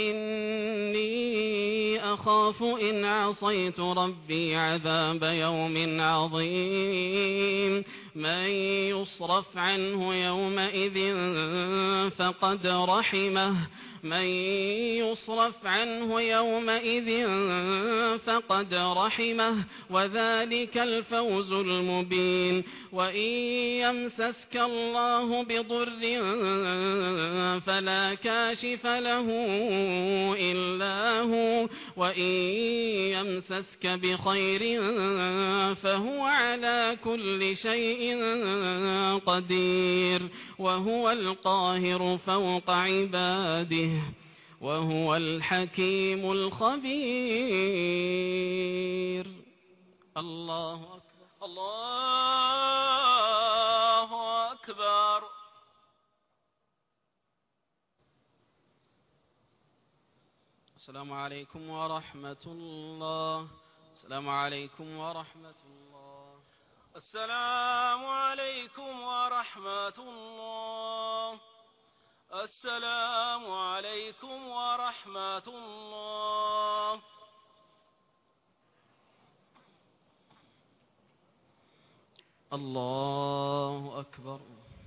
إني أخاف إن عصيت ربي عذاب يوم عظيم من يصرف عنه يومئذ فقد رحمه من يصرف عنه يومئذ فقد رحمه وذلك الفوز المبين وإن يمسسك الله بضر فلا كاشف له إلا هو وإن يمسسك بخير فهو على كل شيء قدير وهو القاهر فوق عباده وهو الحكيم الخبير. الله أكبر. الله أكبر. السلام عليكم ورحمة الله. السلام عليكم ورحمة الله. السلام عليكم ورحمة الله. السلام عليكم ورحمة الله. الله أكبر.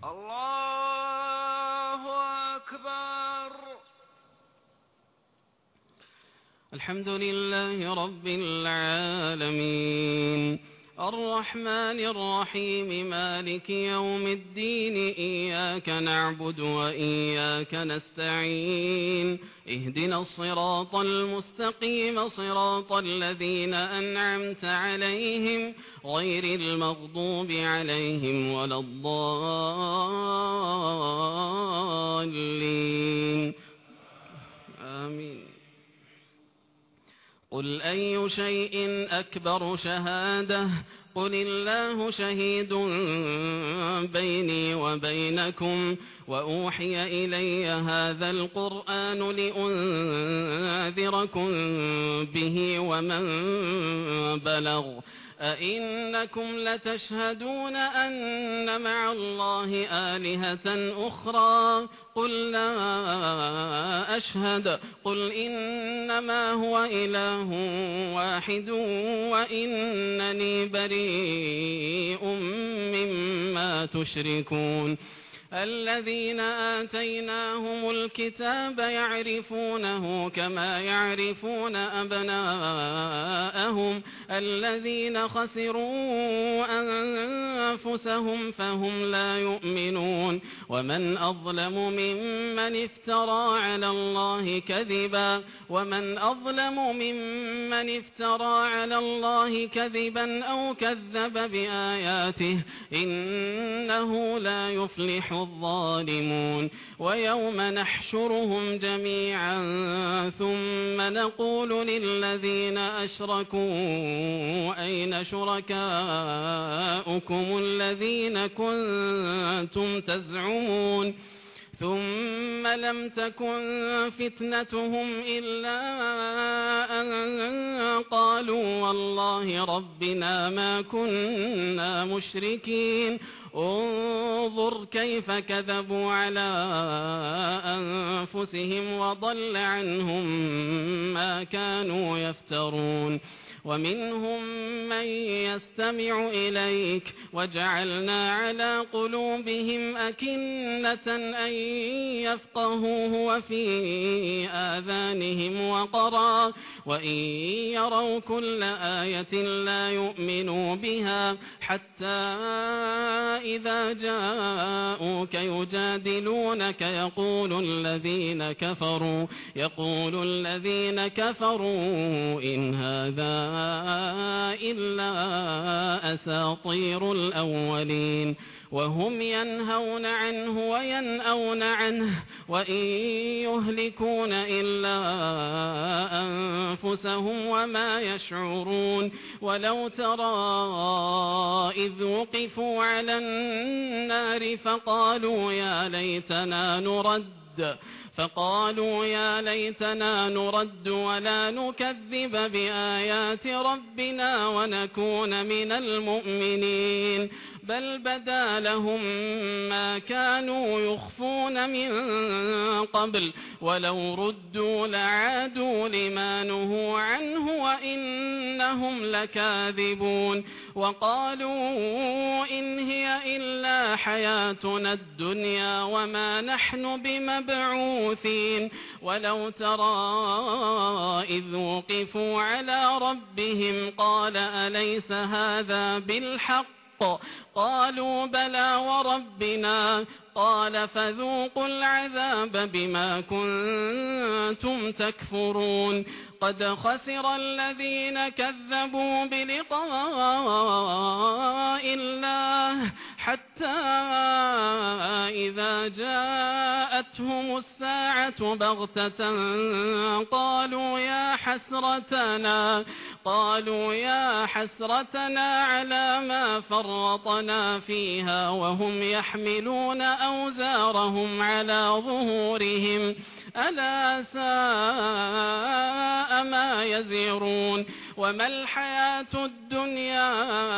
الله أكبر. الحمد لله رب العالمين الرحمن الرحيم مالك يوم الدين إياك نعبد وإياك نستعين اهدنا الصراط المستقيم صراط الذين أنعمت عليهم غير المغضوب عليهم ولا الضالين آمين. قل أي شيء أكبر شهادة قل الله شهيد بيني وبينكم وأوحي إلي هذا القرآن لأنذركم به ومن بلغ أئنكم لتشهدون أن مع الله آلهة أخرى قل لا أشهد قل إنما هو إله واحد وإنني بريء مما تشركون الذين آتيناهم الكتاب يعرفونه كما يعرفون أبناءهم الذين خسروا أنفسهم فهم لا يؤمنون ومن أظلم ممن افترى على الله كذبا ومن أظلم ممن افترى على الله كذبا أو كذب بآياته إنه لا يفلح الظالمون ويوم نحشرهم جميعا ثم نقول للذين أشركوا أين شركاؤكم الذين كنتم تزعمون ثم لم تكن فتنتهم إلا أن قالوا والله ربنا ما كنا مشركين انظر كيف كذبوا على أنفسهم وضل عنهم ما كانوا يفترون ومنهم من يستمع إليك وجعلنا على قلوبهم أكنة أن يفقهوه وفي آذانهم وقرا وإن يروا كل آية لا يؤمنوا بها حتى إذا جاءوك يجادلونك يقول الذين كفروا يقول الذين كفروا إن هذا إلا أساطير الأولين وهم ينهون عنه وينأون عنه وإن يهلكون إلا أنفسهم وما يشعرون ولو ترى إذ وقفوا على النار فقالوا يا ليتنا نرد فقالوا يا ليتنا نرد ولا نكذب بآيات ربنا ونكون من المؤمنين بل بدا لهم ما كانوا يخفون من قبل ولو ردوا لعادوا لما نهوا عنه وإنهم لكاذبون وقالوا إن هي إلا حياتنا الدنيا وما نحن بمبعوثين ولو ترى إذ وقفوا على ربهم قال أليس هذا بالحق قالوا بلى وربنا قال فذوقوا العذاب بما كنتم تكفرون قد خسر الذين كذبوا بلقاء الله حتى إذا جاءتهم الساعة بغتة قالوا يا حسرتنا قالوا يا حسرتنا على ما فرطنا فيها وهم يحملون أوزارهم على ظهورهم ألا ساء ما يزرون وما الحياة الدنيا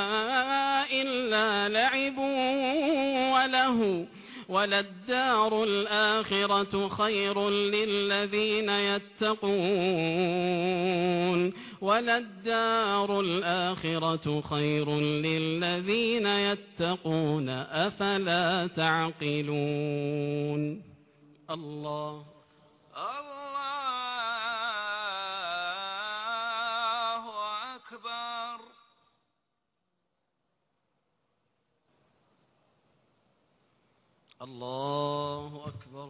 إلا لعب وله وللدار الآخرة خير للذين يتقون وللدار الآخرة خير للذين يتقون أفلا تعقلون الله الله أكبر الله أكبر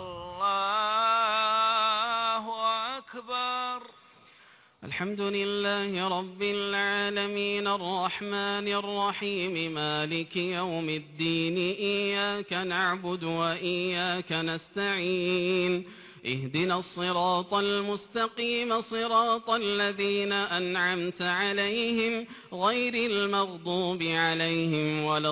الله أكبر الحمد لله رب العالمين الرحمن الرحيم مالك يوم الدين إياك نعبد وإياك نستعين اهدنا الصراط المستقيم صراط الذين أنعمت عليهم غير المغضوب عليهم ولا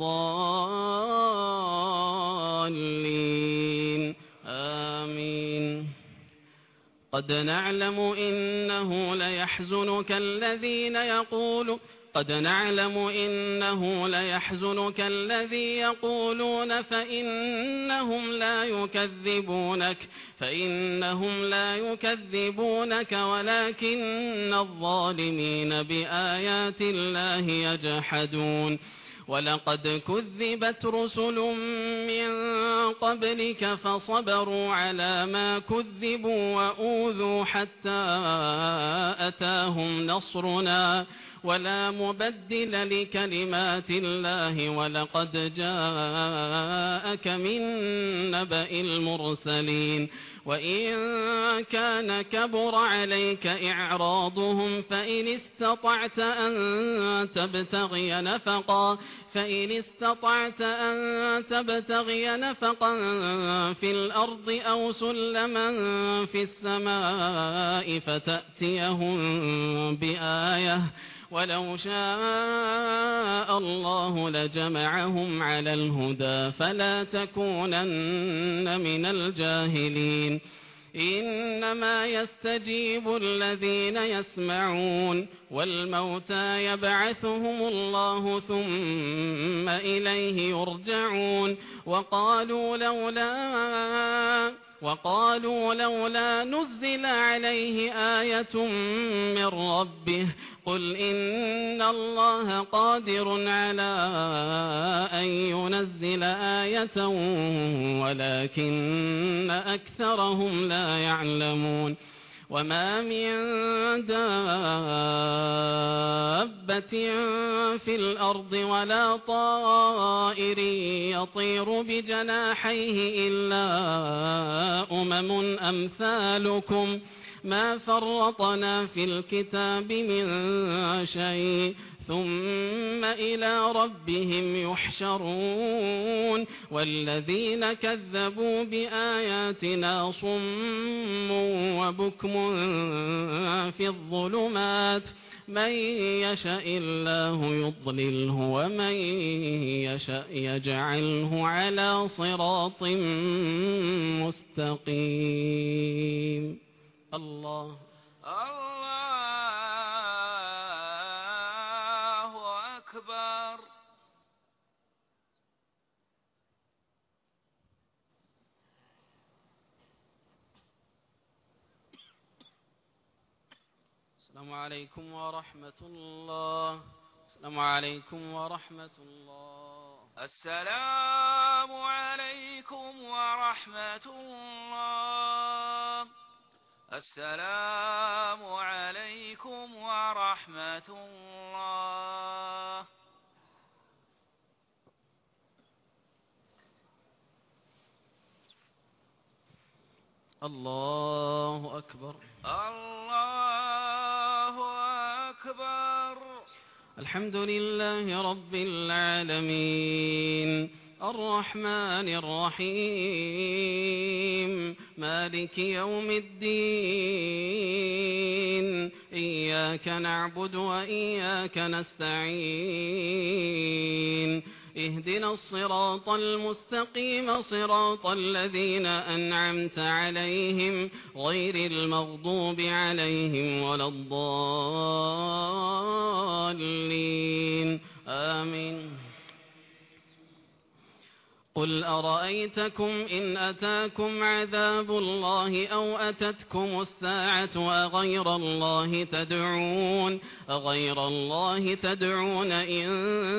الضالين آمين قد نعلم إنه ليحزنك الذين يقولون قد نعلم إنه ليحزنك الذي يقولون فإنهم لا يكذبونك فإنهم لا يكذبونك ولكن الظالمين بآيات الله يجحدون ولقد كذبت رسل من قبلك فصبروا على ما كذبوا وأوذوا حتى أتاهم نصرنا ولا مبدل لكلمات الله ولقد جاءك من نبأ المرسلين وإن كان كبر عليك إعراضهم فإن استطعت أن تبتغي نفقا فإن استطعت أن تبتغي نفقا في الأرض أو سلما في السماء فتأتيهم بآية ولو شاء الله لجمعهم على الهدى فلا تكونن من الجاهلين إنما يستجيب الذين يسمعون والموتى يبعثهم الله ثم إليه يرجعون وقالوا لولا وقالوا لولا نزل عليه آية من ربه قل إن الله قادر على أن ينزل آية ولكن أكثرهم لا يعلمون وما من دابة في الأرض ولا طائر يطير بجناحيه إلا أمم أمثالكم ما فرطنا في الكتاب من شيء ثم إلى ربهم يحشرون والذين كذبوا بآياتنا صم وبكم في الظلمات من يشاء الله يضلله ومن يشاء يجعله على صراط مستقيم. الله الله أكبر. السلام عليكم ورحمة الله. السلام عليكم ورحمة الله. السلام عليكم ورحمة الله. السلام عليكم ورحمة الله. الله أكبر. الله أكبر. الحمد لله رب العالمين الرحمن الرحيم مالك يوم الدين إياك نعبد وإياك نستعين اهدنا الصراط المستقيم صراط الذين أنعمت عليهم غير المغضوب عليهم ولا الضالين آمين. قل أرأيتكم إن أتاكم عذاب الله أو أتتكم الساعة أغير الله تدعون أغير الله تدعون إن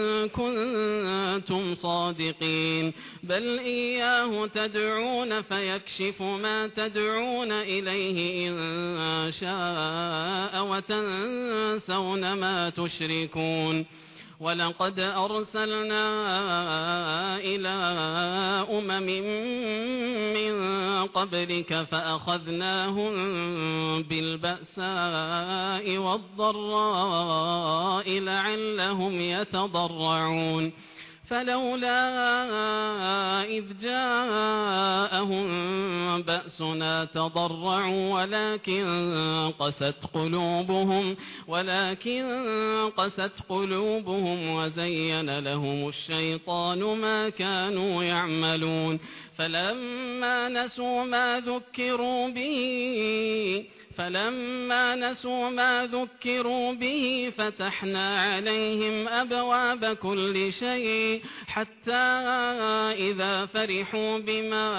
كنتم صادقين بل إياه تدعون فيكشف ما تدعون إليه إن شاء وتنسون ما تشركون. ولقد أرسلنا إلى أمم من قبلك فأخذناهم بالبأساء والضراء لعلهم يتضرعون فلولا إذ جاءهم بأسنا تضرعوا ولكن قست قلوبهم ولكن قست قلوبهم وزين لهم الشيطان ما كانوا يعملون فلما نسوا ما ذكروا به فلما نسوا ما ذكروا به فتحنا عليهم أبواب كل شيء حتى إذا فرحوا بما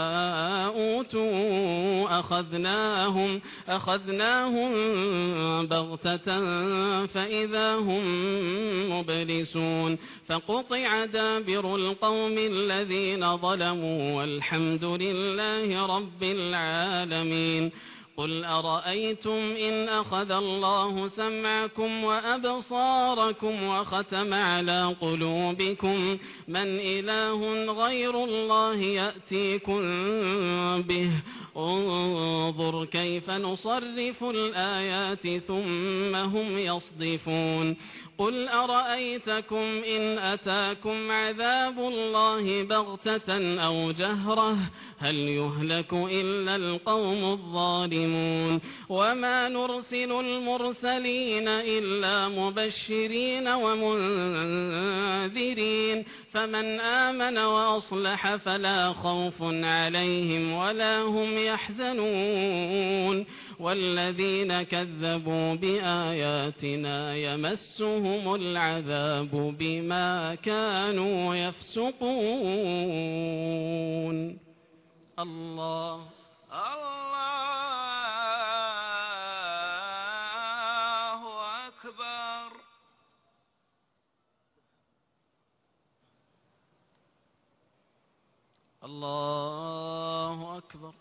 أوتوا أخذناهم, أخذناهم بغتة فإذا هم مبلسون فقطع دابر القوم الذين ظلموا والحمد لله رب العالمين. قل أرأيتم إن أخذ الله سمعكم وأبصاركم وختم على قلوبكم من إله غير الله يأتيكم به انظر كيف نصرف الآيات ثم هم يصدفون. قل أرأيتكم إن أتاكم عذاب الله بغتة أو جهرة هل يهلك إلا القوم الظالمون. وما نرسل المرسلين إلا مبشرين ومنذرين فمن آمن وأصلح فلا خوف عليهم ولا هم يحزنون. والذين كذبوا بآياتنا يمسهم العذاب بما كانوا يفسقون. الله الله أكبر. الله أكبر.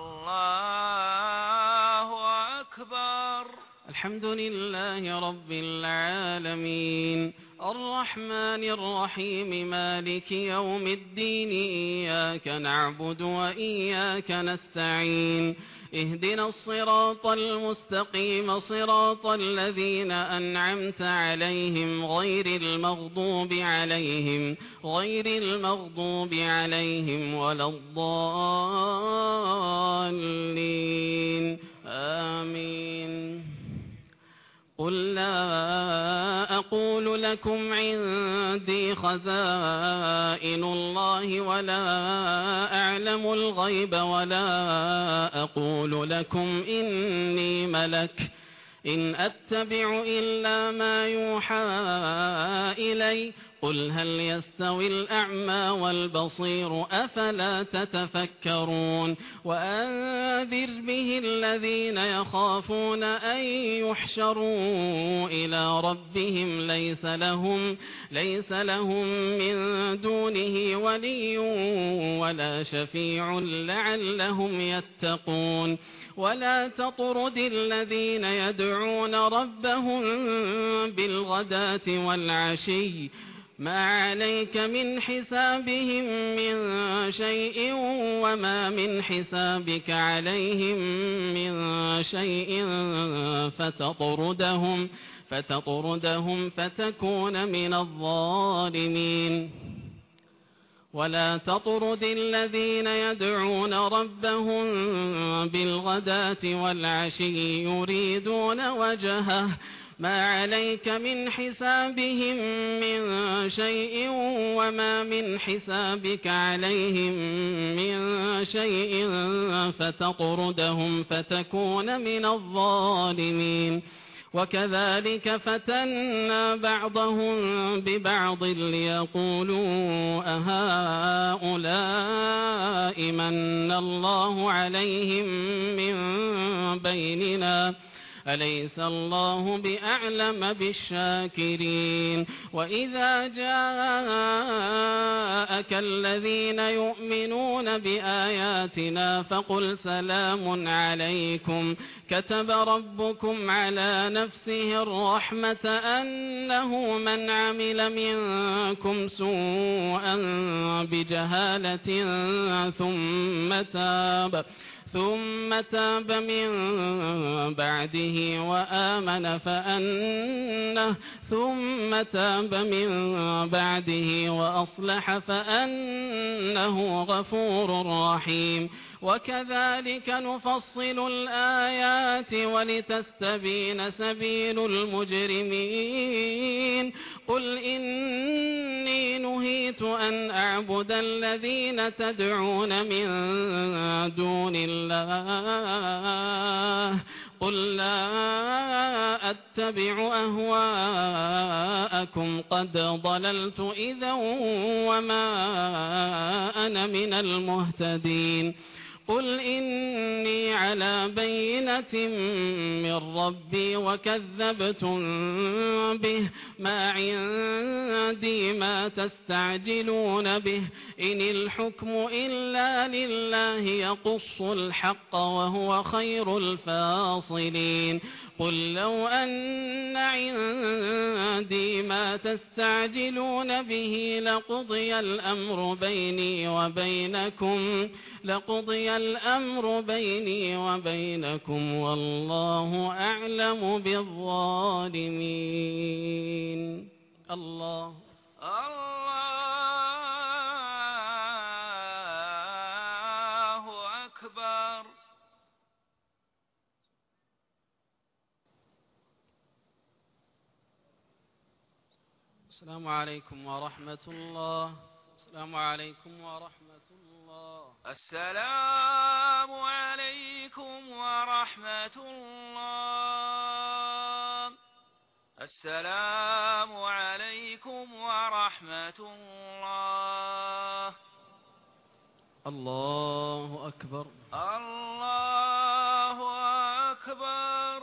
الله أكبر. الحمد لله رب العالمين الرحمن الرحيم مالك يوم الدين إياك نعبد وإياك نستعين اهدنا الصراط المستقيم صراط الذين أنعمت عليهم غير المغضوب عليهم غير المغضوب عليهم ولا الضالين آمين. قل لا أقول لكم عندي خزائن الله ولا أعلم الغيب ولا أقول لكم إني ملك إن أتبع إلا ما يوحى إلي قل هل يستوي الأعمى والبصير أفلا تتفكرون. وأنذر به الذين يخافون أن يحشروا إلى ربهم ليس لهم, ليس لهم من دونه ولي ولا شفيع لعلهم يتقون. ولا تطرد الذين يدعون ربهم بالغداة والعشي ما عليك من حسابهم من شيء وما من حسابك عليهم من شيء فتطردهم, فتطردهم فتكون من الظالمين. ولا تطرد الذين يدعون ربهم بالغداة والعشي يريدون وجهه ما عليك من حسابهم من شيء وما من حسابك عليهم من شيء فتطردهم فتكون من الظالمين. وكذلك فتنا بعضهم ببعض ليقولوا أهؤلاء من الله عليهم من بيننا أليس الله بأعلم بالشاكرين. وإذا جاءك الذين يؤمنون بآياتنا فقل سلام عليكم كتب ربكم على نفسه الرحمة أنه من عمل منكم سوءا بجهالة ثم تاب ثم تاب من بعده وآمن فأنه ثم تاب من بعده وأصلح فأنه غفور رحيم. وكذلك نفصل الآيات ولتستبين سبيل المجرمين. قل إني نهيت أن أعبد الذين تدعون من دون الله قل لا أتبع أهواءكم قد ضللت إذا وما أنا من المهتدين قل إني على بينة من ربي وكذبتم به ما عندي ما تستعجلون به إن الحكم إلا لله يقص الحق وهو خير الفاصلين قل لو أن عندي ما تستعجلون به لقضي الأمر بيني وبينكم لقضي الأمر بيني وبينكم والله أعلم بالظالمين. الله الله أكبر. السلام عليكم ورحمة الله. السلام عليكم ورحمة الله. السلام عليكم ورحمة الله. السلام عليكم ورحمة الله. الله أكبر. الله أكبر.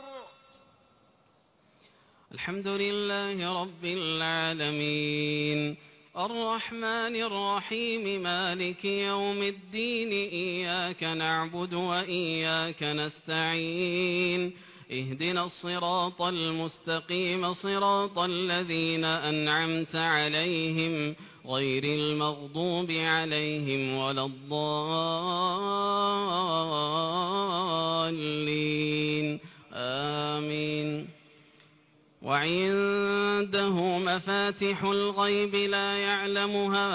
الحمد لله رب العالمين الرحمن الرحيم مالك يوم الدين إياك نعبد وإياك نستعين اهدنا الصراط المستقيم صراط الذين أنعمت عليهم غير المغضوب عليهم ولا الضالين آمين. وعنده مفاتح الغيب لا يعلمها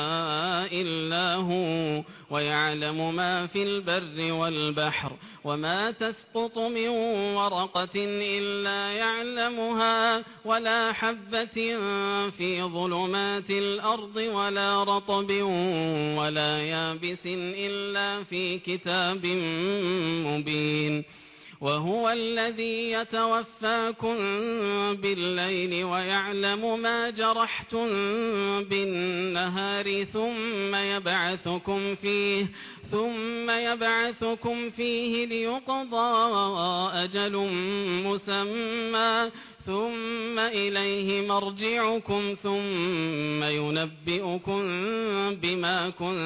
إلا هو ويعلم ما في البر والبحر وما تسقط من ورقة إلا يعلمها ولا حبة في ظلمات الأرض ولا رطب ولا يابس إلا في كتاب مبين. وهو الذي يتوفاكم بالليل ويعلم ما جرحتم بالنهار ثم يبعثكم فيه ثم يبعثكم فيه ليقضى أجل مسمى ثم إليه مرجعكم ثم ينبئكم بما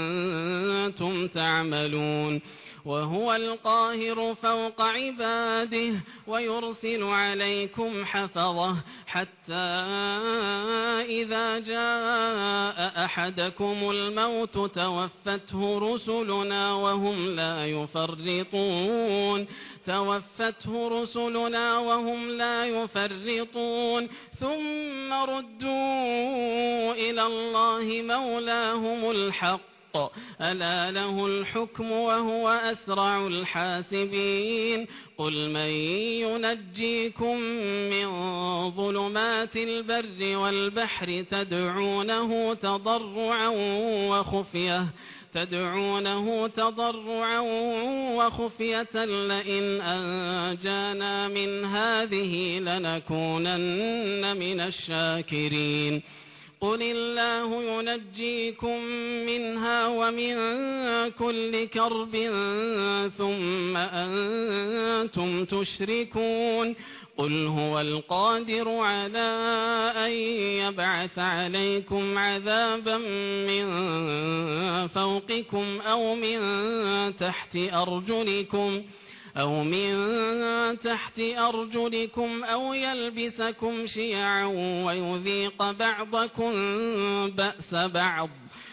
كنتم تعملون. وهو القاهر فوق عباده ويرسل عليكم حفظه حتى إذا جاء أحدكم الموت توفته رسلنا وهم لا يفرطون توفته رسلنا وهم لا يفرطون ثم ردوا إلى الله مولاهم الحق ألا له الحكم وهو أسرع الحاسبين. قل من ينجيكم من ظلمات البر والبحر تدعونه تضرعا وخفية تدعونه تضرعا وخفية لئن أنجانا من هذه لنكونن من الشاكرين. قل الله ينجيكم منها ومن كل كرب ثم أنتم تشركون. قل هو القادر على أن يبعث عليكم عذابا من فوقكم أو من تحت أرجلكم أو من تحت أرجلكم أو يلبسكم شيعا ويذيق بعضكم بأس بعض.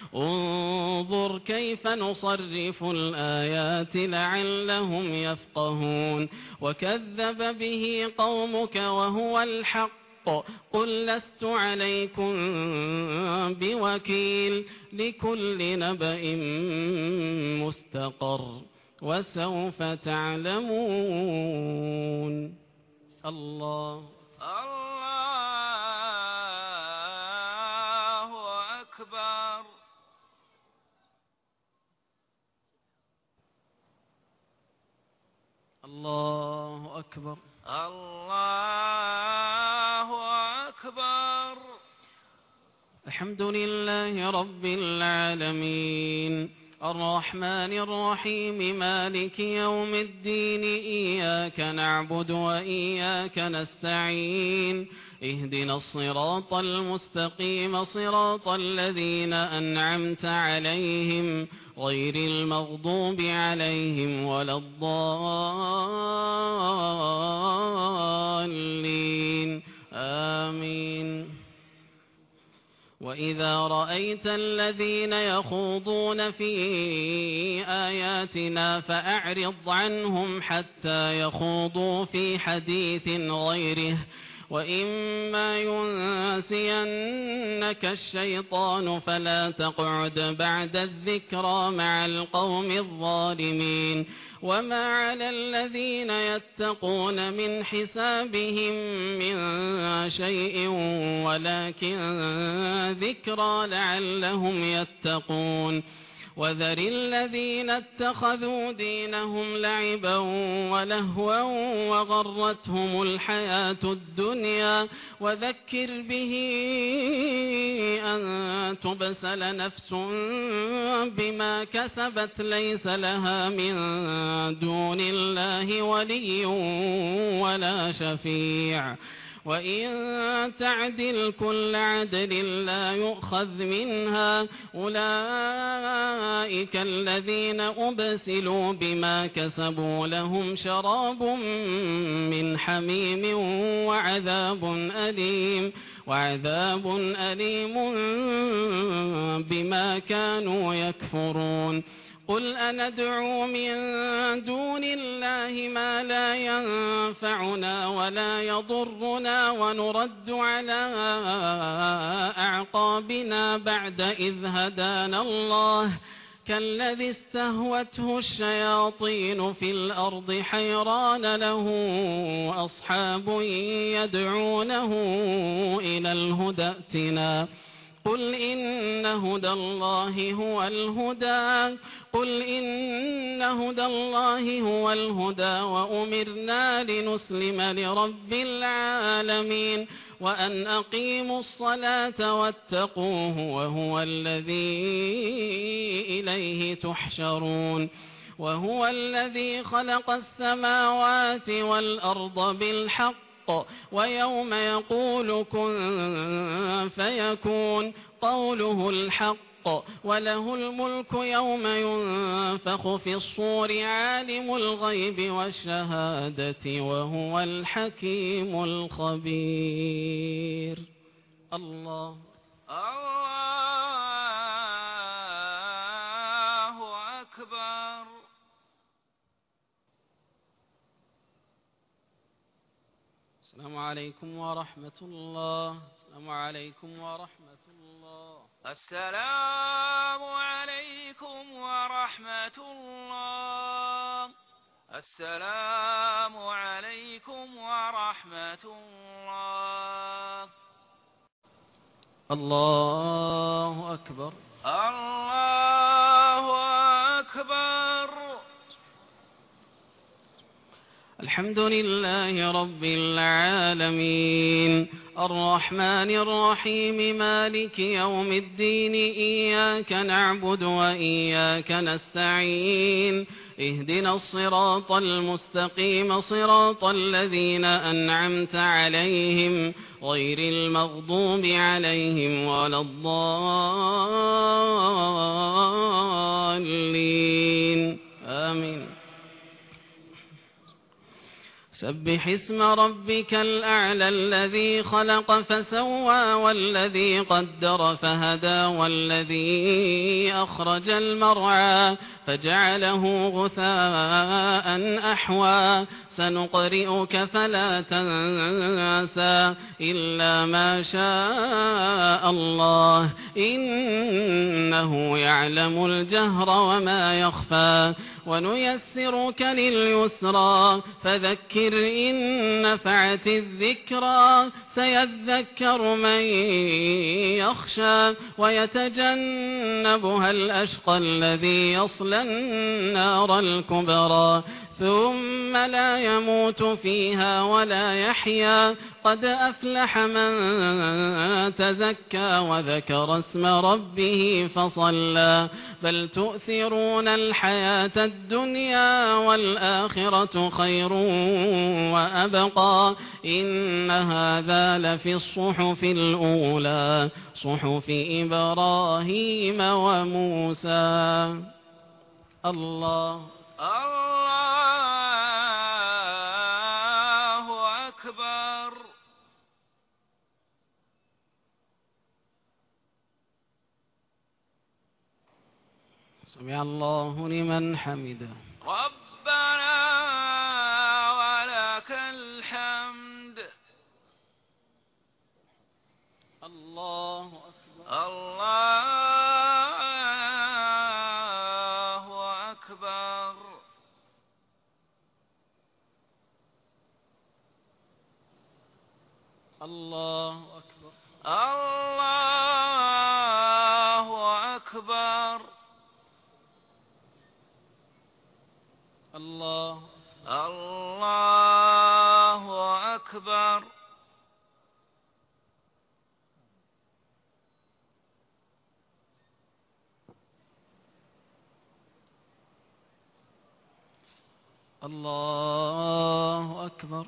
انظر كيف نصرف الآيات لعلهم يفقهون. وكذب به قومك وهو الحق قل لست عليكم بوكيل لكل نبأ مستقر وسوف تعلمون. الله الله أكبر. الله أكبر. الله أكبر. الحمد لله رب العالمين الرحمن الرحيم مالك يوم الدين إياك نعبد وإياك نستعين اهدنا الصراط المستقيم صراط الذين أنعمت عليهم غير المغضوب عليهم ولا الضالين آمين. وإذا رأيت الذين يخوضون في آياتنا فأعرض عنهم حتى يخوضوا في حديث غيره وإما ينسينك الشيطان فلا تقعد بعد الذكرى مع القوم الظالمين. وما على الذين يتقون من حسابهم من شيء ولكن ذكرى لعلهم يتقون. وذر الذين اتخذوا دينهم لعبا ولهوا وغرتهم الحياة الدنيا وذكر به أن تبسل نفس بما كسبت ليس لها من دون الله ولي ولا شفيع وإن تعدل كل عدل لا يؤخذ منها أولئك الذين أبسلوا بما كسبوا لهم شراب من حميم وعذاب أليم وعذاب أليم بما كانوا يكفرون. قل أندعو من دون الله ما لا ينفعنا ولا يضرنا ونرد على أعقابنا بعد إذ هدانا الله كالذي استهوته الشياطين في الأرض حيران له أصحاب يدعونه إلى الهدى ائتنا قل إن هدى الله هو الهدى قل إن هدى الله هو الهدى وأمرنا لنسلم لرب العالمين وأن أقيموا الصلاة واتقوه وهو الذي إليه تحشرون. وهو الذي خلق السماوات والأرض بالحق ويوم يقول كن فيكون قوله الحق وله الملك يوم ينفخ في الصور عالم الغيب والشهادة وهو الحكيم الخبير. الله الله أكبر. السلام عليكم ورحمة الله. السلام عليكم ورحمة الله. السلام عليكم ورحمة الله. السلام عليكم ورحمة الله. الله أكبر. الله أكبر. الحمد لله رب العالمين الرحمن الرحيم مالك يوم الدين إياك نعبد وإياك نستعين اهدنا الصراط المستقيم صراط الذين أنعمت عليهم غير المغضوب عليهم ولا الضالين آمين. سبح اسم ربك الأعلى الذي خلق فسوى والذي قدر فهدى والذي أخرج المرعى فجعله غثاء أحوى سنقرئك فلا تنسى إلا ما شاء الله إنه يعلم الجهر وما يخفى ونيسرك لليسرى فذكر إن نفعت الذكرى سيذكر من يخشى ويتجنبها الأشقى الذي يصلى النار الكبرى ثم لا يموت فيها ولا يحيا قد أفلح من تزكى وذكر اسم ربه فصلى بل تؤثرون الحياة الدنيا والآخرة خير وأبقى إن هذا لفي الصحف الأولى صحف إبراهيم وموسى. الله الله أكبر. سمع الله لمن حمده. ربنا ولك الحمد. الله أكبر. الله أكبر. الله أكبر. الله أكبر. الله الله أكبر. الله أكبر.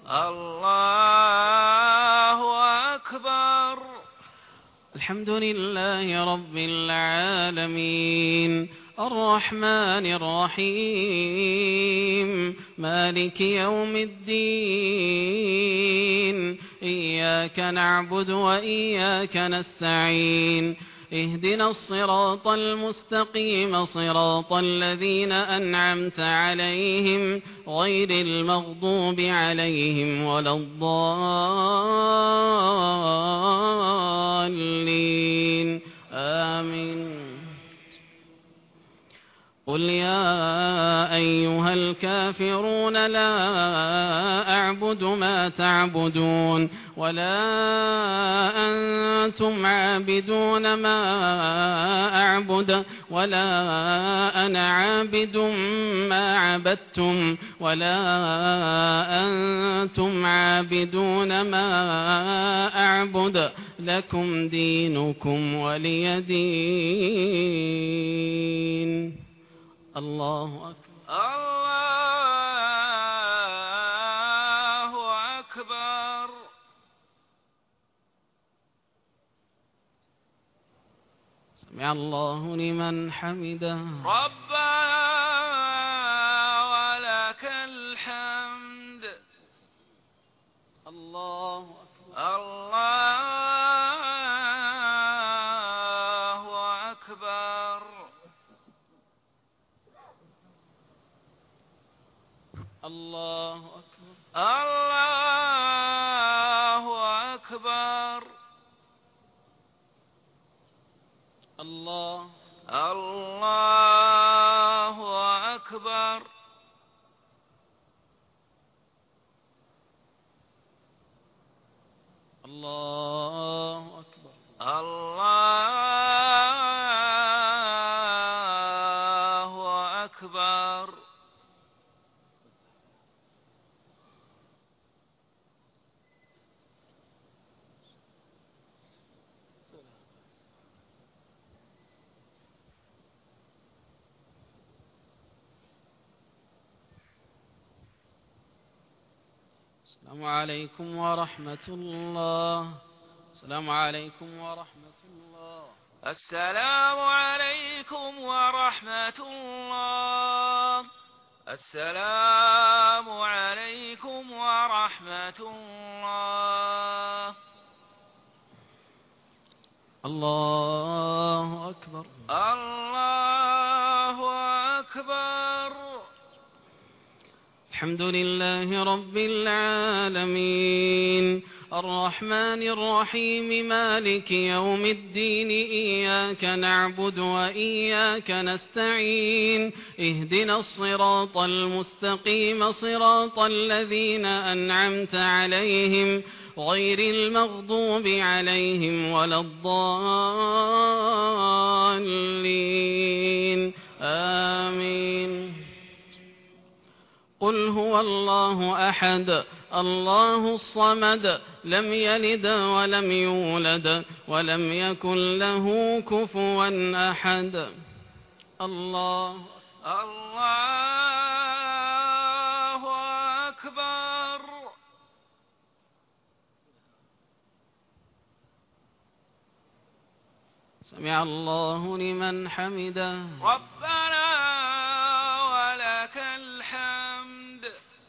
الله أكبر. الحمد لله رب العالمين الرحمن الرحيم مالك يوم الدين إياك نعبد وإياك نستعين اهدنا الصراط المستقيم صراط الذين أنعمت عليهم غير المغضوب عليهم ولا الضالين آمين. قل يا أيها الكافرون لا أعبد ما تعبدون ولا أنتم عابدون ما أعبد ولا أنا عابد ما عبدتم ولا أنتم عابدون ما أعبد لكم دينكم ولي دين. الله أكبر. الله أكبر. سمع الله لمن حمده. ربنا ولك الحمد. الله أكبر. الله أكبر. الله أكبر. الله أكبر. الله الله أكبر. الله أكبر. الله أكبر. السلام عليكم ورحمة الله. السلام عليكم ورحمة الله. السلام عليكم ورحمة الله. السلام عليكم ورحمة الله. الله أكبر. الله أكبر. الحمد لله رب العالمين الرحمن الرحيم مالك يوم الدين إياك نعبد وإياك نستعين اهدنا الصراط المستقيم صراط الذين أنعمت عليهم غير المغضوب عليهم ولا الضالين آمين. قل هو الله أحد الله الصمد لم يلد ولم يولد ولم يكن له كفوا أحد. الله الله أكبر. سمع الله لمن حمده. ربنا ولك الحمد.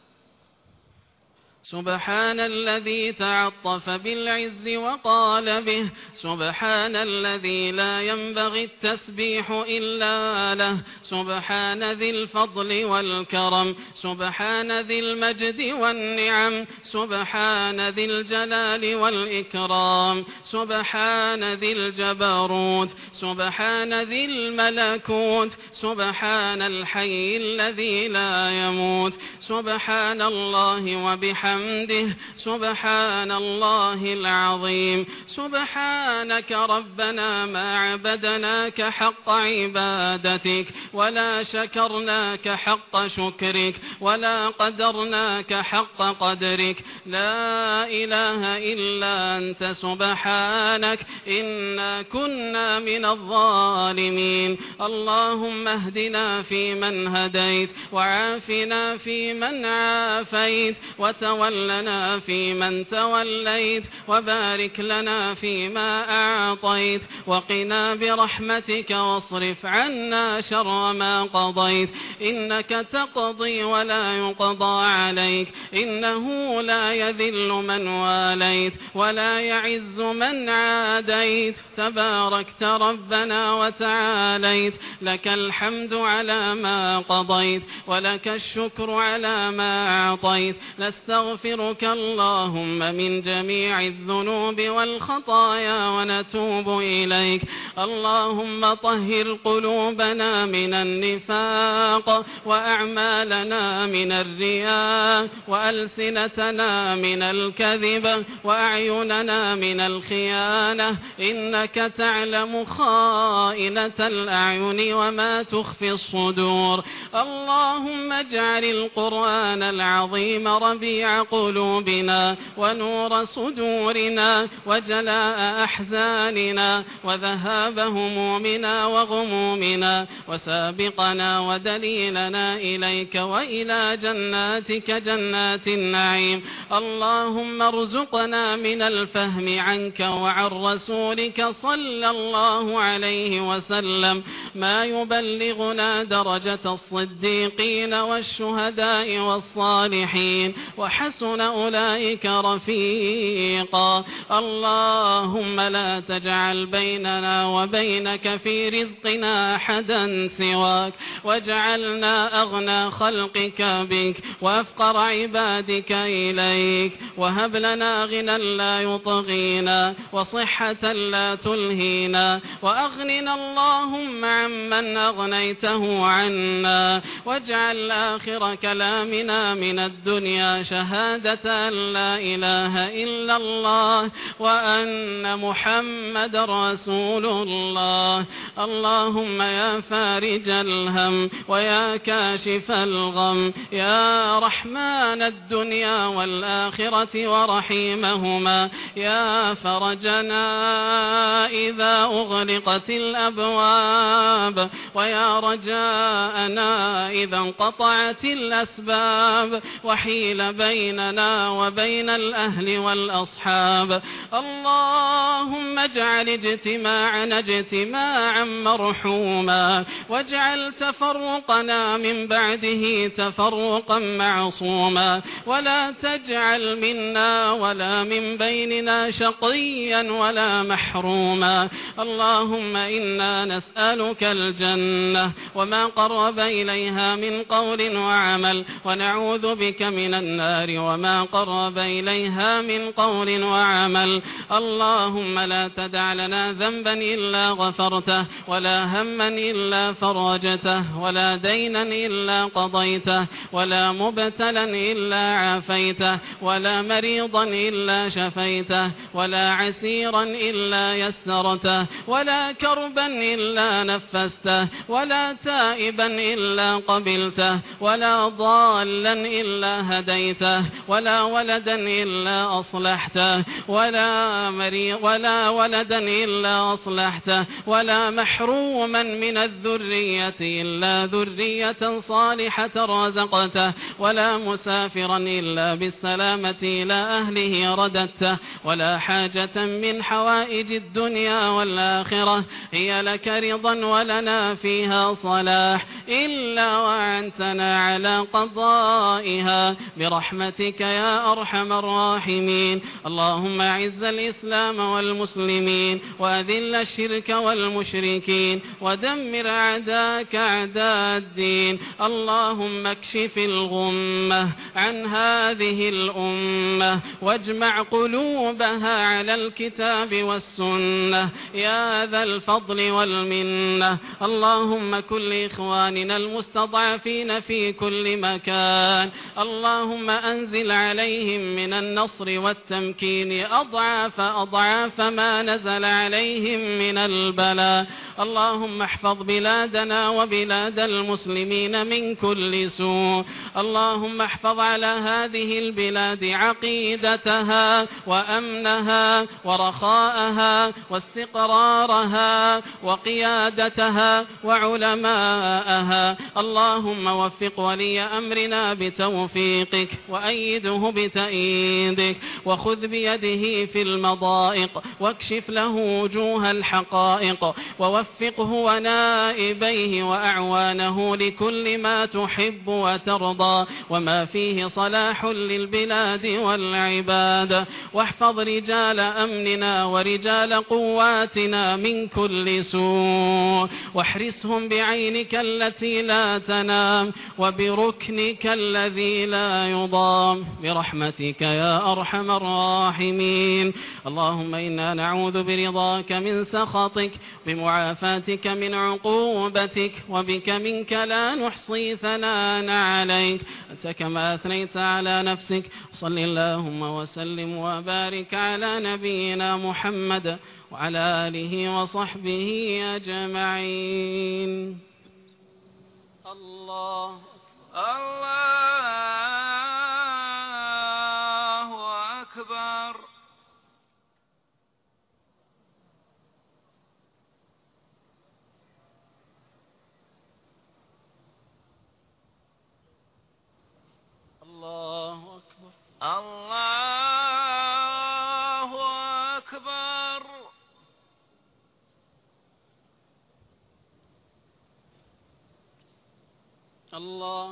سبحان الذي تعطف بالعز وقال به، سبحان الذي لا ينبغي التسبيح إلا له، سبحان ذي الفضل والكرم، سبحان ذي المجد والنعم، سبحان ذي الجلال والإكرام، سبحان ذي الجبروت، سبحان ذي الملكوت، سبحان الحي الذي لا يموت، سبحان الله وبحمده حمده، سبحان الله العظيم. سبحانك ربنا ما عبدناك حق عبادتك ولا شكرناك حق شكرك ولا قدرناك حق قدرك، لا إله إلا أنت سبحانك إنا كنا من الظالمين. اللهم اهدنا فيمن هديت وعافنا فيمن عافيت وتولنا ولنا فيمن توليت وبارك لنا فيما أعطيت وقنا برحمتك واصرف عنا شر ما قضيت، إنك تقضي ولا يقضى عليك، إنه لا يذل من واليت ولا يعز من عاديت، تباركت ربنا وتعاليت، لك الحمد على ما قضيت ولك الشكر على ما أعطيت. نستغفرك اللهم من جميع الذنوب والخطايا ونتوب إليك. اللهم طهر قلوبنا من النفاق وأعمالنا من الرياء وألسنتنا من الكذب وأعيننا من الخيانة، إنك تعلم خائنة الأعين وما تخفي الصدور. اللهم اجعل القرآن العظيم ربيع قلوبنا ونور صدورنا وجلاء أحزاننا وذهاب همومنا وغمومنا وسابقنا ودليلنا إليك وإلى جناتك جنات النعيم. اللهم ارزقنا من الفهم عنك وعن رسولك صلى الله عليه وسلم ما يبلغنا درجة الصديقين والشهداء والصالحين وحسن أولئك رفيقا. اللهم لا تجعل بيننا وبينك في رزقنا أحدا سواك، واجعلنا أغنى خلقك بك وأفقر عبادك إليك، وهب لنا غنى لا يطغينا وصحة لا تلهينا، وأغننا اللهم عمن أغنيته عنا، واجعل آخر كلامنا من الدنيا شهادة أن لا إله إلا الله وأن محمد رسول الله. اللهم يا فارج الهم ويا كاشف الغم يا رحمن الدنيا والآخرة ورحيمهما، يا فرجنا إذا أغلقت الأبواب ويا رجاءنا إذا انقطعت الأسباب وحيل بيننا وبين الأهل والأصحاب. اللهم اجعل اجتماعنا اجتماعا مرحوما، واجعل تفرقنا من بعده تفرقا معصوما، ولا تجعل منا ولا من بيننا شقيا ولا محروما. اللهم إنا نسألك الجنة وما قرب إليها من قول وعمل، ونعوذ بك من النار وما قرب إليها من قول وعمل. اللهم لا تدع لنا ذنبا إلا غفرته، ولا هما إلا فرجته، ولا دينا إلا قضيته، ولا مبتلا إلا عافيته، ولا مريضا إلا شفيته، ولا عسيرا إلا يسرته، ولا كربا إلا نفسته، ولا تائبا إلا قبلته، ولا ضالا إلا هديته، ولا ولدا إلا أصلحته، ولا مريض ولا ولدا إلا أصلحته، ولا محروما من الذرية إلا ذرية صالحة رزقته، ولا مسافرا إلا بالسلامة إلى أهله رددته، ولا حاجة من حوائج الدنيا والآخرة هي لك رضا ولنا فيها صلاح إلا وأنتنا على قضائها برحمتك يا أرحم الراحمين. اللهم أعز الإسلام والمسلمين، وأذل الشرك والمشركين، ودمر أعداءك أعداء الدين. اللهم اكشف الغمة عن هذه الأمة، واجمع قلوبها على الكتاب والسنة يا ذا الفضل والمنة. اللهم كن لإخواننا المستضعفين في كل مكان، اللهم أنزل عليهم من النصر والتمكين أضعاف أضعاف ما نزل عليهم من البلاء. اللهم احفظ بلادنا وبلاد المسلمين من كل سوء. اللهم احفظ على هذه البلاد عقيدتها وأمنها ورخاءها واستقرارها وقيادتها وعلماءها. اللهم وفق ولي أمرنا بتوفيقك، وأيده بتأييدك، وخذ بيده في المضائق، واكشف له وجوه الحقائق، ووفقه ونائبيه وأعوانه لكل ما تحب وترضى وما فيه صلاح للبلاد والعباد. واحفظ رجال أمننا ورجال قواتنا من كل سوء، واحرسهم بعينك التي لا تنام وبركنك الذي لا يضام برحمتك يا أرحم الراحمين. اللهم إنا نعوذ برضاك من سخطك، بمعافاتك من عقوبتك، وبك منك لا نحصي ثناء عليك أنت كما أثنيت على نفسك. صل اللهم وسلم وبارك على نبينا محمد وعلى آله وصحبه أجمعين. الله الله أكبر. الله أكبر. الله أكبر. الله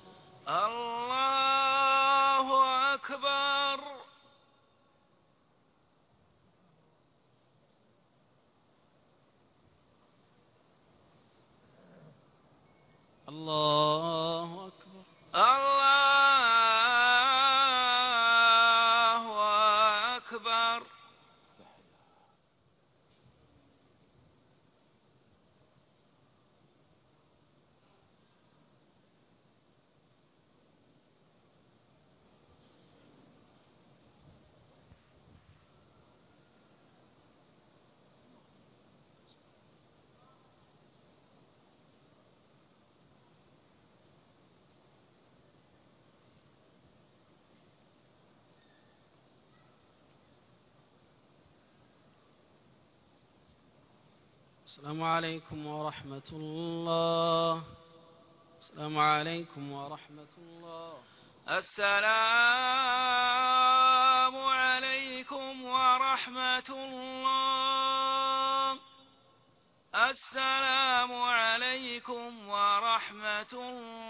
الله أكبر. الله أكبر. الله أكبر. السلام عليكم ورحمة الله. السلام عليكم ورحمة الله. السلام عليكم ورحمة الله. السلام عليكم ورحمة الله.